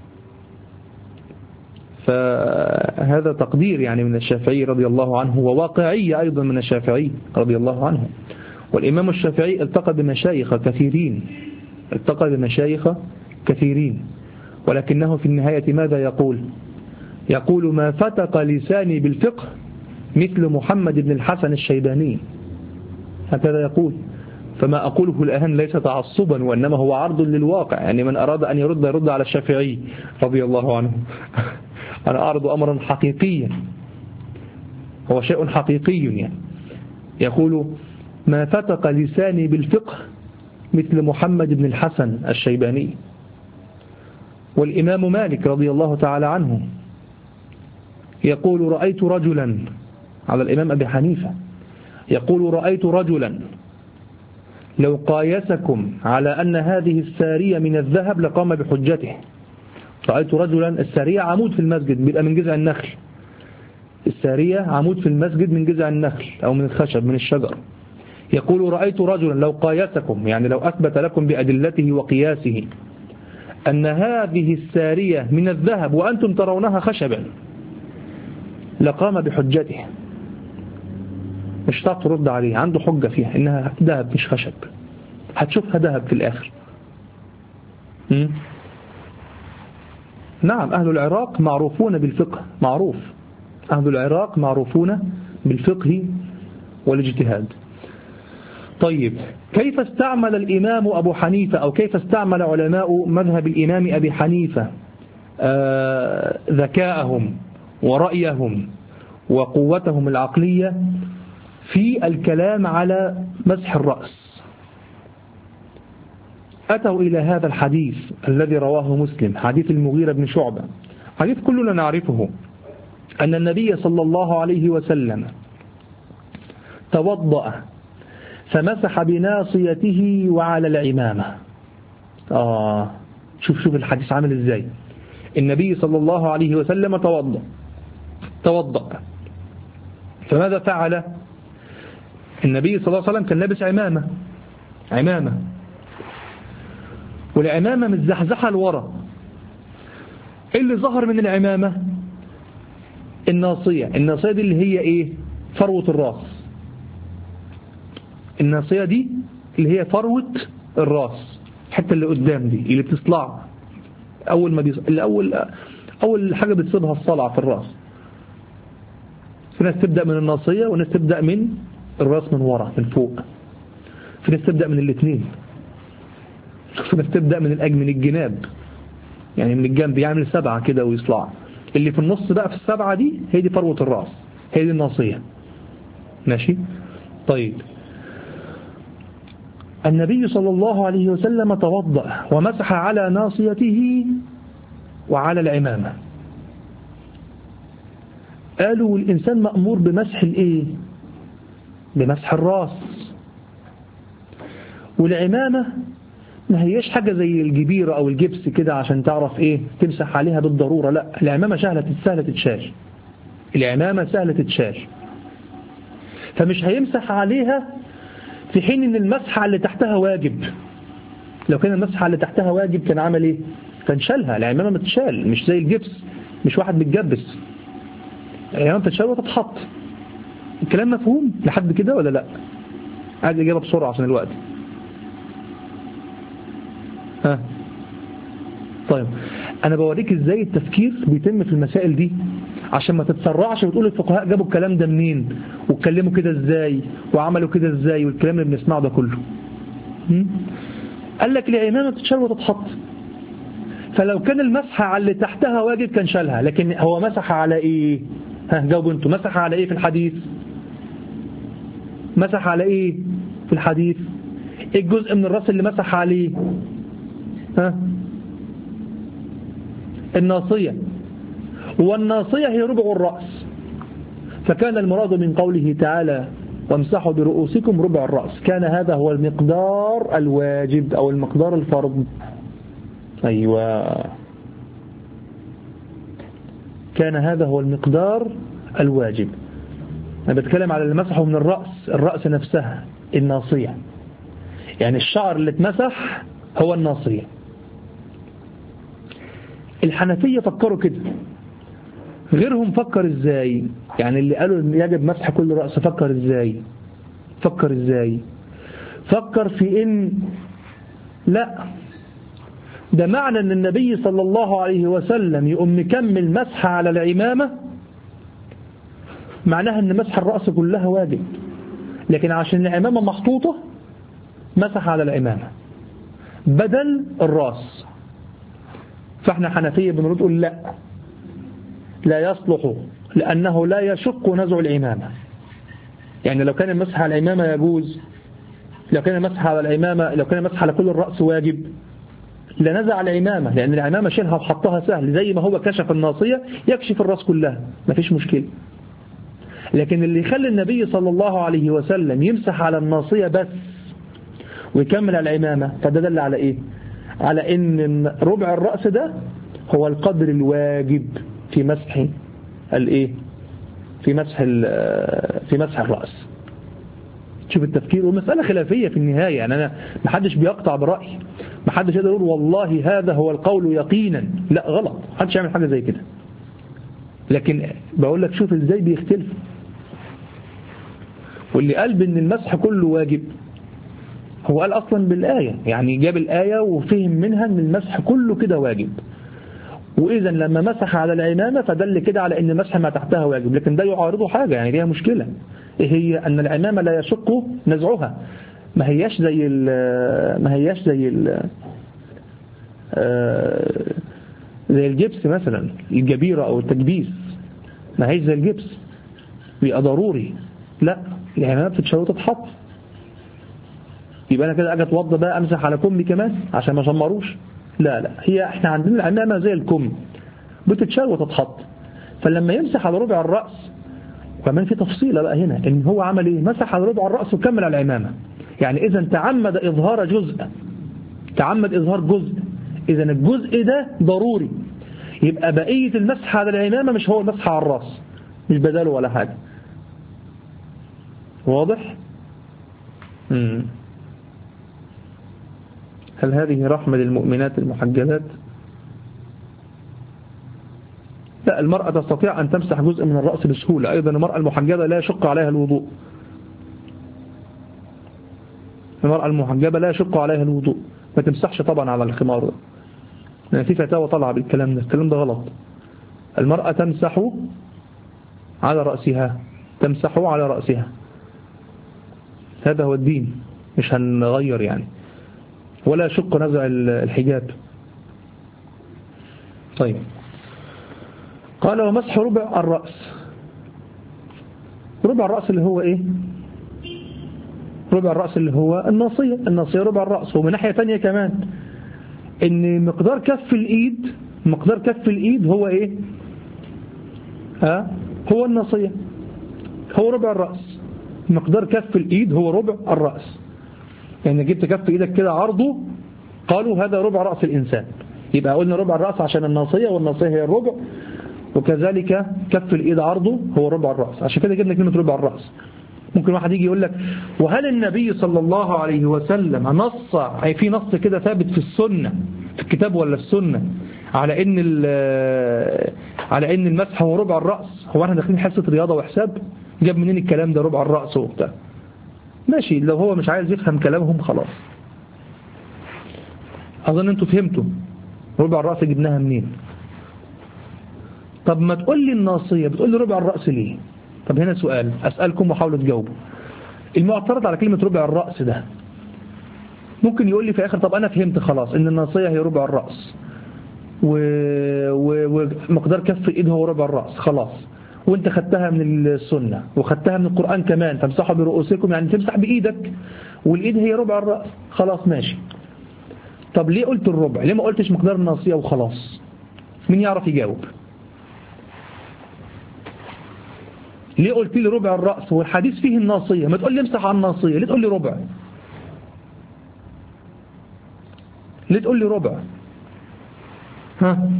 فهذا تقدير يعني من الشافعي رضي الله عنه، وواقعية أيضا من الشافعي رضي الله عنه. والإمام الشافعي التقى بمشايخ كثيرين التقى بمشايخ كثيرين ولكنه في النهاية ماذا يقول؟ يقول ما فتق لساني بالفقه مثل محمد بن الحسن الشيباني، هكذا يقول. فما أقوله الآن ليس تعصبا وإنما هو عرض للواقع، يعني من أراد أن يرد يرد على الشافعي رضي الله عنه. أنا أعرض أمرا حقيقيا، هو شيء حقيقي يعني. يقول ما فتق لساني بالفقه مثل محمد بن الحسن الشيباني. والإمام مالك رضي الله تعالى عنه يقول رأيت رجلا، على الإمام أبي حنيفة، يقول رأيت رجلا لو قايسكم على أن هذه السارية من الذهب لقام بحجته. رأيت رجلا، السارية عمود في المسجد بيبقى من جذع النخل، السارية عمود في المسجد من جذع النخل أو من الخشب من الشجر. يقول رأيت رجلا لو قايسكم، يعني لو أثبت لكم بأدلته وقياسه أن هذه السارية من الذهب وأنتم ترونها خشبا لقام بحجته. مش هتعرف ترد عليه، عنده حجة فيها إنها ذهب مش خشب، هتشوفها ذهب في الآخر. م? نعم أهل العراق معروفون بالفقه، معروف أهل العراق معروفون بالفقه والاجتهاد. طيب كيف استعمل الإمام أبو حنيفة أو كيف استعمل علماء مذهب الإمام أبي حنيفة آه ذكاءهم ورأيهم وقوتهم العقلية في الكلام على مسح الرأس؟ أتوا إلى هذا الحديث الذي رواه مسلم، حديث المغيرة بن شعبة، حديث كلنا نعرفه، أن النبي صلى الله عليه وسلم توضأ فمسح بناصيته وعلى العمامة. آه شوف شوف الحديث عامل إزاي. النبي صلى الله عليه وسلم توضأ توضأ فماذا فعل؟ النبي صلى الله عليه وسلم كان لابس عمامة عمامة والعمامة متزحزحة لورا. إيه اللي ظهر من العمامة؟ الناصية. الناصية دي اللي هي إيه؟ فروة الراس. الناصية دي اللي هي فروة الراس، الحته اللي قدام دي اللي بتطلع أول ما بيص... الأول أول حاجة بتصيبها الصلع في الراس. في ناس تبدأ من الناصية وناس تبدأ من الراس من ورا من فوق. في ناس تبدأ من الاثنين. في ناس تبدأ من الأج من الجناب، يعني من الجنب يعمل سبعة كده ويطلع. اللي في النص بقى في السبعة دي هي دي فروة الراس، هي دي الناصية. ماشي. طيب النبي صلى الله عليه وسلم توضأ ومسح على ناصيته وعلى العمامة. قالوا الإنسان مأمور بمسح الإيه؟ بمسح الراس. والعمامة ما هيش حاجة زي الجبيرة أو الجبس كده عشان تعرف إيه تمسح عليها بالضرورة. لا، العمامة سهلة سهلة تتشال. العمامة سهلة تتشال، فمش هيمسح عليها في حين ان المسح على اللي تحتها واجب. لو كان المسح على اللي تحتها واجب كان عمل ايه؟ كان شالها. العمامة متشال، مش زي الجبس، مش واحد بتجبس. العمامة تتشال وتتحط. الكلام مفهوم لحد كده ولا لا؟ عايز اجابة بسرعة عشان الوقت. ها طيب، انا بوريك ازاي التفكير بيتم في المسائل دي عشان ما تتسرعش وتقول الفقهاء جابوا الكلام ده منين واتكلموا كده ازاي وعملوا كده ازاي والكلام اللي بنسمعه ده كله. قال لك العمامة تتشال وتتحط، فلو كان المسح على اللي تحتها واجب كان شالها، لكن هو مسح على ايه؟ ها جاوبوا انتوا، مسح على ايه في الحديث؟ مسح على ايه في الحديث؟ ايه الجزء من الراس اللي مسح عليه؟ ها الناصية، والناصية هي ربع الرأس، فكان المراد من قوله تعالى وامسحوا برؤوسكم ربع الرأس، كان هذا هو المقدار الواجب أو المقدار الفرض. أيوة، كان هذا هو المقدار الواجب. أنا بتكلم على المسح من الرأس، الرأس نفسها الناصية، يعني الشعر اللي اتمسح هو الناصية. الحنفية فكروا كده، غيرهم فكر ازاي؟ يعني اللي قالوا ان يجب مسح كل رأس فكر ازاي؟ فكر ازاي؟ فكر في ان لا، ده معنى ان النبي صلى الله عليه وسلم يقوم مكمل مسح على العمامة، معناها ان مسح الرأس كلها واجب، لكن عشان العمامة محطوطة مسح على العمامة بدل الرأس. فاحنا حنفية بنرد قول لا، لا يصلح، لأنه لا يشق نزع العمامة. يعني لو كان المسح على العمامة يجوز، لو كان المسح على العمامة، لو كان المسح على كل الرأس واجب لنزع العمامة، لأن العمامة شيلها وحطها سهل، زي ما هو كشف الناصية يكشف الرأس كلها، ما فيش مشكلة. لكن اللي يخلي النبي صلى الله عليه وسلم يمسح على الناصية بس ويكمل على العمامة، فده دل على إيه؟ على إن ربع الرأس ده هو القدر الواجب في مسح الايه في مسح في مسح الرأس. شوف التفكير، والمسألة خلافية في النهاية، يعني أنا محدش بيقطع برأي، محدش يقدر يقول والله هذا هو القول يقينا، لا غلط، محدش يعمل حاجة زي كده. لكن بقول لك شوف ازاي بيختلف. واللي قال بأن المسح كله واجب هو قال أصلا بالآية، يعني جاب الآية وفهم منها أن المسح كله كده واجب، وإذا لما مسح على العمامة فدل كده على أن مسح ما تحتها واجب. لكن ده يعارضه حاجة، يعني ليها مشكلة، إيه هي؟ أن العمامة لا يشق نزعها، ما هياش زي ال ما هياش زي ال زي الجبس مثلا، الجبيرة أو التجبيس، ما هيش زي الجبس بيبقى ضروري. لا، العمامة بتتشال وتتحط. يبقى أنا كده أجي أتوضى بقى أمسح على كمي كمان عشان ما شمروش؟ لا لا، هي احنا عندنا العمامة زي الكم بتتشال وتتحط. فلما يمسح على ربع الرأس، وكمان في تفصيلة بقى هنا، ان هو عمل ايه؟ مسح على ربع الرأس وكمل على العمامة. يعني اذا تعمد اظهار جزء، تعمد اظهار جزء، اذا الجزء ده ضروري، يبقى بقية المسح على العمامة مش هو المسح على الرأس، مش بداله ولا حاجة. واضح؟ مم. هل هذه رحمة للمؤمنات المحجبات؟ لا، المرأة تستطيع أن تمسح جزء من الرأس بسهولة. أيضا المرأة المحجبة لا يشق عليها الوضوء، المرأة المحجبة لا يشق عليها الوضوء، ما تمسحش طبعا على الخمار ده، لأن في فتاوى طلع بالكلام ده، الكلام ده غلط. المرأة تمسح على رأسها، تمسح على رأسها، هذا هو الدين، مش هنغير يعني، ولا يشق نزع الحجاب. طيب، قال ومسح ربع الرأس. ربع الرأس اللي هو ايه؟ ربع الرأس اللي هو الناصية، الناصية ربع الرأس. ومن ناحية تانية كمان ان مقدار كف الإيد، مقدار كف الإيد هو ايه؟ ها؟ هو الناصية، هو ربع الرأس. مقدار كف الإيد هو ربع الرأس. يعني جبت كف إيدك كده عرضه، قالوا هذا ربع رأس الإنسان. يبقى قلنا ربع الرأس عشان الناصية، والناصية هي الربع، وكذلك كف الإيد عرضه هو ربع الرأس. عشان كده جبنا كلمة ربع الرأس. ممكن واحد يجي يقول لك وهل النبي صلى الله عليه وسلم نص، أي في نص كده ثابت في السنة، في الكتاب ولا السنة، على ان على ان المسح هو ربع الرأس؟ هو احنا داخلين حصة رياضة وحساب؟ جاب منين الكلام ده ربع الرأس وبتاع؟ ماشي، لو هو مش عايز يفهم كلامهم خلاص. اظن انتوا فهمتوا ربع الرأس جبناها منين. طب ما تقول لي الناصية، بتقول لي ربع الرأس ليه؟ طب هنا سؤال أسألكم وحاولوا تجاوبوا. المعترض على كلمة ربع الرأس ده ممكن يقول لي في آخر طب أنا فهمت خلاص إن الناصية هي ربع الرأس، ومقدار و... كف الإيد هو ربع الرأس خلاص، وانت خدتها من السنة وخدتها من القرآن كمان، فامسحوا برؤوسكم يعني تمسح بإيدك، والإيد هي ربع الرأس خلاص ماشي. طب ليه قلت الربع؟ ليه ما قلتش مقدار الناصية وخلاص؟ مين يعرف يجاوب؟ ليه قلت لي ربع الرأس والحديث فيه الناصية؟ ما تقول لي امسح على الناصية، ليه تقول لي ربع؟ ليه تقول لي ربع؟ ها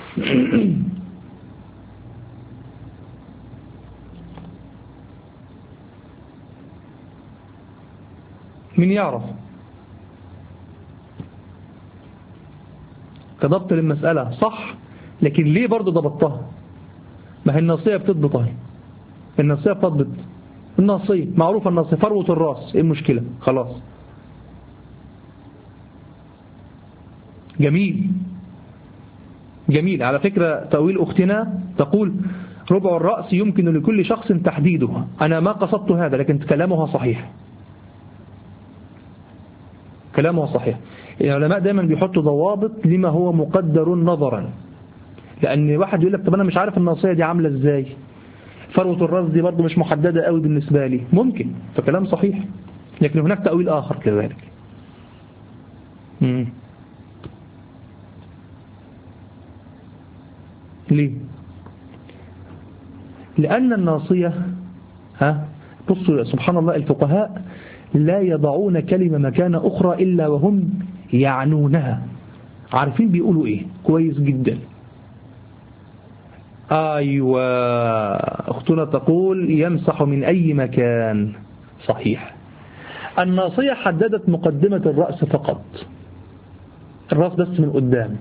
مين يعرف؟ كضبط للمسألة صح، لكن ليه برضو ضبطتها؟ ما هي الناصية بتضبط اهي، الناصية بتضبط، الناصية معروفة، الناصية فروة الراس، ايه المشكلة؟ خلاص جميل جميل. على فكرة تأويل أختنا تقول ربع الرأس يمكن لكل شخص تحديده، أنا ما قصدت هذا، لكن كلامها صحيح، كلامها صحيح. العلماء دائما بيحطوا ضوابط لما هو مقدر نظرا، لأن واحد يقول لك طب أنا مش عارف الناصية دي عاملة إزاي، فروة الرأس دي برضو مش محددة قوي بالنسبة لي، ممكن، فكلام صحيح، لكن هناك تأويل آخر كذلك. مم. ليه؟ لأن الناصية، ها بصوا سبحان الله، الفقهاء لا يضعون كلمة مكان أخرى إلا وهم يعنونها، عارفين بيقولوا إيه كويس جدا. أيوة، أختنا تقول يمسح من أي مكان، صحيح. الناصية حددت مقدمة الرأس فقط، الرأس بس من قدام،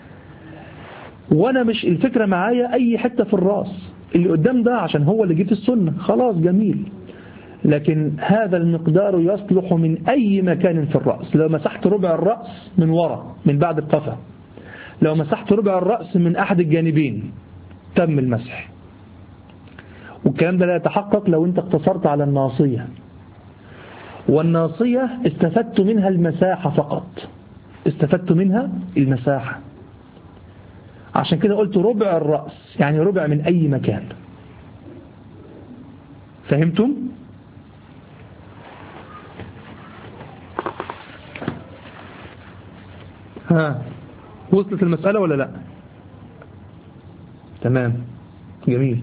وانا مش الفكرة معايا اي حتة في الرأس، اللي قدام ده عشان هو اللي جه في السنة خلاص جميل، لكن هذا المقدار يصلح من اي مكان في الرأس. لو مسحت ربع الرأس من وراء من بعد القفا، لو مسحت ربع الرأس من احد الجانبين، تم المسح. والكلام ده لا يتحقق لو انت اقتصرت على الناصية، والناصية استفدت منها المساحة فقط، استفدت منها المساحة، عشان كده قلت ربع الرأس، يعني ربع من أي مكان. فهمتم؟ ها وصلت المسألة ولا لا؟ تمام جميل.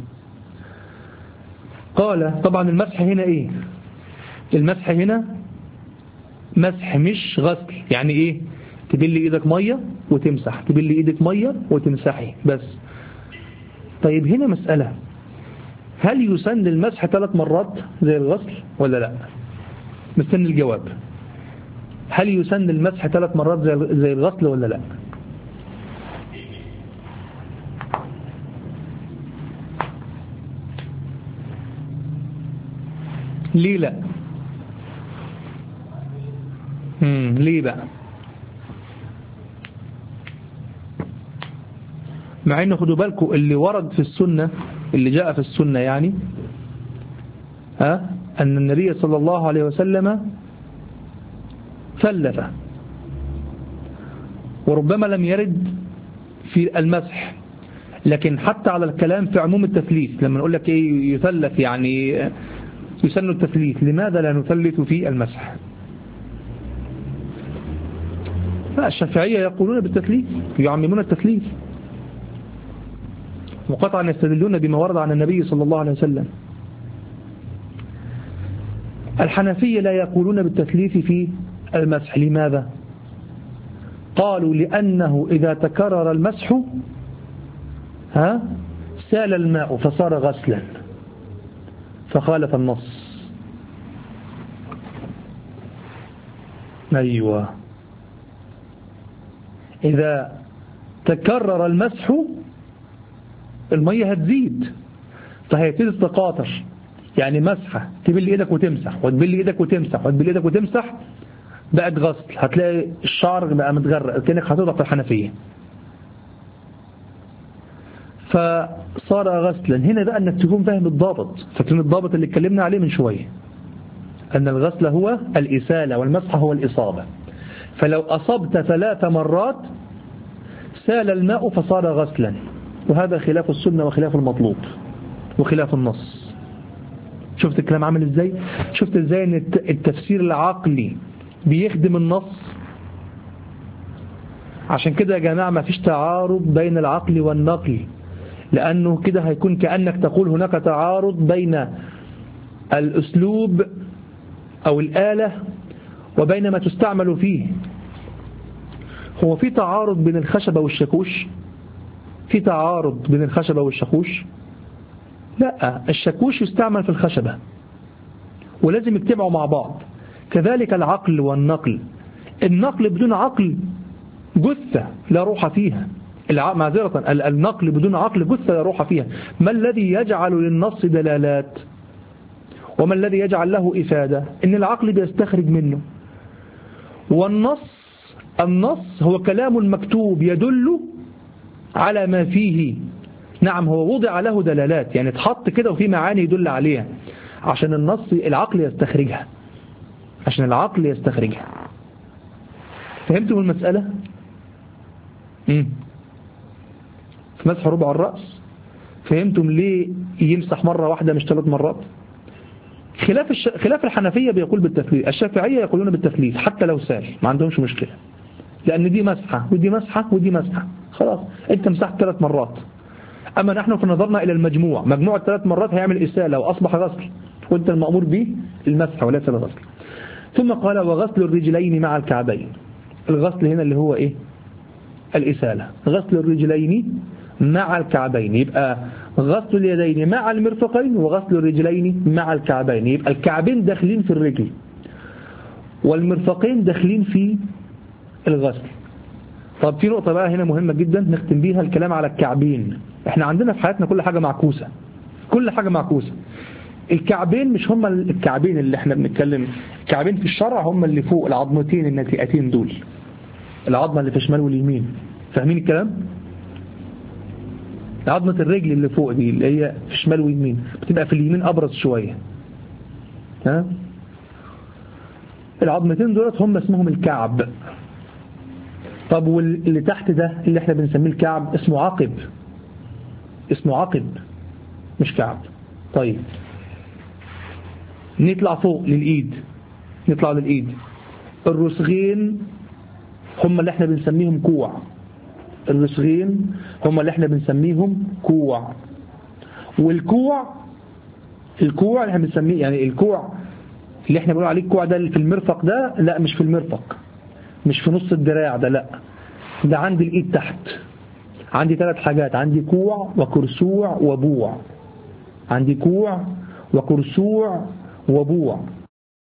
قال طبعا المسح هنا ايه؟ المسح هنا مسح مش غسل، يعني ايه؟ تبلي ايدك مية وتمسح، تبلي ايدك مية وتمسحي بس. طيب هنا مسألة، هل يسن المسح ثلاث مرات زي الغسل ولا لا؟ مستني الجواب. هل يسن المسح ثلاث مرات زي الغسل ولا لا؟ ليه لا؟ امم ليه بقى؟ مع ان خدوا بالكم اللي ورد في السنة، اللي جاء في السنة يعني ها أن النبي صلى الله عليه وسلم ثلث، وربما لم يرد في المسح، لكن حتى على الكلام في عموم التثليث، لما نقول لك ايه يثلث يعني يسن التثليث، لماذا لا نثلث في المسح؟ الشافعية يقولون بالتثليث، يعممون التثليث، وقطعا يستدلون بما ورد عن النبي صلى الله عليه وسلم. الحنفية لا يقولون بالتثليث في المسح، لماذا؟ قالوا لأنه إذا تكرر المسح ها سال الماء فصار غسلا، فخالف النص. أيوة، إذا تكرر المسح المية هتزيد، فهيبتدي تتقاطر، يعني مسحة تبل ايدك وتمسح وتبل ايدك وتمسح وتبل ايدك وتمسح، بقت غسل، هتلاقي الشعر بقى متغرق كأنك حاططها في الحنفية، فصار غسلا. هنا بقى انك تكون فاهم الضابط، فاكرين الضابط اللي اتكلمنا عليه من شوية، أن الغسل هو الإسالة والمسح هو الإصابة. فلو أصبت ثلاث مرات سال الماء فصار غسلا، وهذا خلاف السنة وخلاف المطلوب وخلاف النص. شفت الكلام عامل ازاي؟ شفت ازاي ان التفسير العقلي بيخدم النص؟ عشان كده يا جماعة ما فيش تعارض بين العقل والنقل، لأنه كده هيكون كأنك تقول هناك تعارض بين الأسلوب أو الآلة وبين ما تستعمل فيه. هو في تعارض بين الخشبة والشاكوش؟ في تعارض بين الخشبة والشاكوش؟ لا، الشاكوش يستعمل في الخشبة ولازم يجتمعوا مع بعض. كذلك العقل والنقل، النقل بدون عقل جثة لا روح فيها، معذرة النقل بدون عقل جثة لا روح فيها. ما الذي يجعل للنص دلالات وما الذي يجعل له إفادة؟ إن العقل بيستخرج منه. والنص النص هو كلام مكتوب يدل على ما فيه. نعم، هو وضع له دلالات، يعني اتحط كده وفي معاني يدل عليها عشان النص العقل يستخرجها، عشان العقل يستخرجها. فهمتم المسألة؟ مم. في مسح ربع الرأس فهمتم ليه يمسح مرة واحدة مش ثلاث مرات؟ خلاف الش... خلاف الحنفية بيقول بالتثليث، الشافعية يقولون بالتثليث حتى لو سال، ما عندهمش مشكلة، لأن دي مسحة ودي مسحة ودي مسحة، خلاص أنت مسحت ثلاث مرات. أما نحن في نظرنا إلى المجموع، مجموع الثلاث مرات هيعمل إسالة وأصبح غسل، وأنت المأمور به المسح وليس الغسل. ثم قال وغسل الرجلين مع الكعبين. الغسل هنا اللي هو إيه؟ الإسالة. غسل الرجلين مع الكعبين، يبقى غسل اليدين مع المرفقين وغسل الرجلين مع الكعبين، يبقى الكعبين داخلين في الرجل والمرفقين داخلين في الغسل. طب في نقطة بقى هنا مهمة جدا نختم بيها الكلام على الكعبين. احنا عندنا في حياتنا كل حاجة معكوسة، كل حاجة معكوسة. الكعبين مش هم الكعبين اللي احنا بنتكلم، الكعبين في الشرع هم اللي فوق العظمتين الناتئتين دول، العظمة اللي في الشمال واليمين. فاهمين الكلام؟ عظمة الرجل اللي فوق دي اللي هي في الشمال واليمين بتبقى في اليمين أبرز شوية، ها؟ العظمتين دولت هم اسمهم الكعب. طب واللي تحت ده اللي احنا بنسميه الكعب اسمه عقب، اسمه عقب مش كعب. طيب نطلع فوق للإيد، نطلع للإيد، الرسغين هم اللي احنا بنسميهم كوع، الرسغين هم اللي احنا بنسميهم كوع. والكوع الكوع اللي احنا بنسميه يعني الكوع اللي احنا بنقول عليه الكوع ده اللي في المرفق ده، لا مش في المرفق، مش في نص الدراع ده، لا ده عند الايد تحت. عندي ثلاث حاجات، عندي كوع وكرسوع وبوع، عندي كوع وكرسوع وبوع.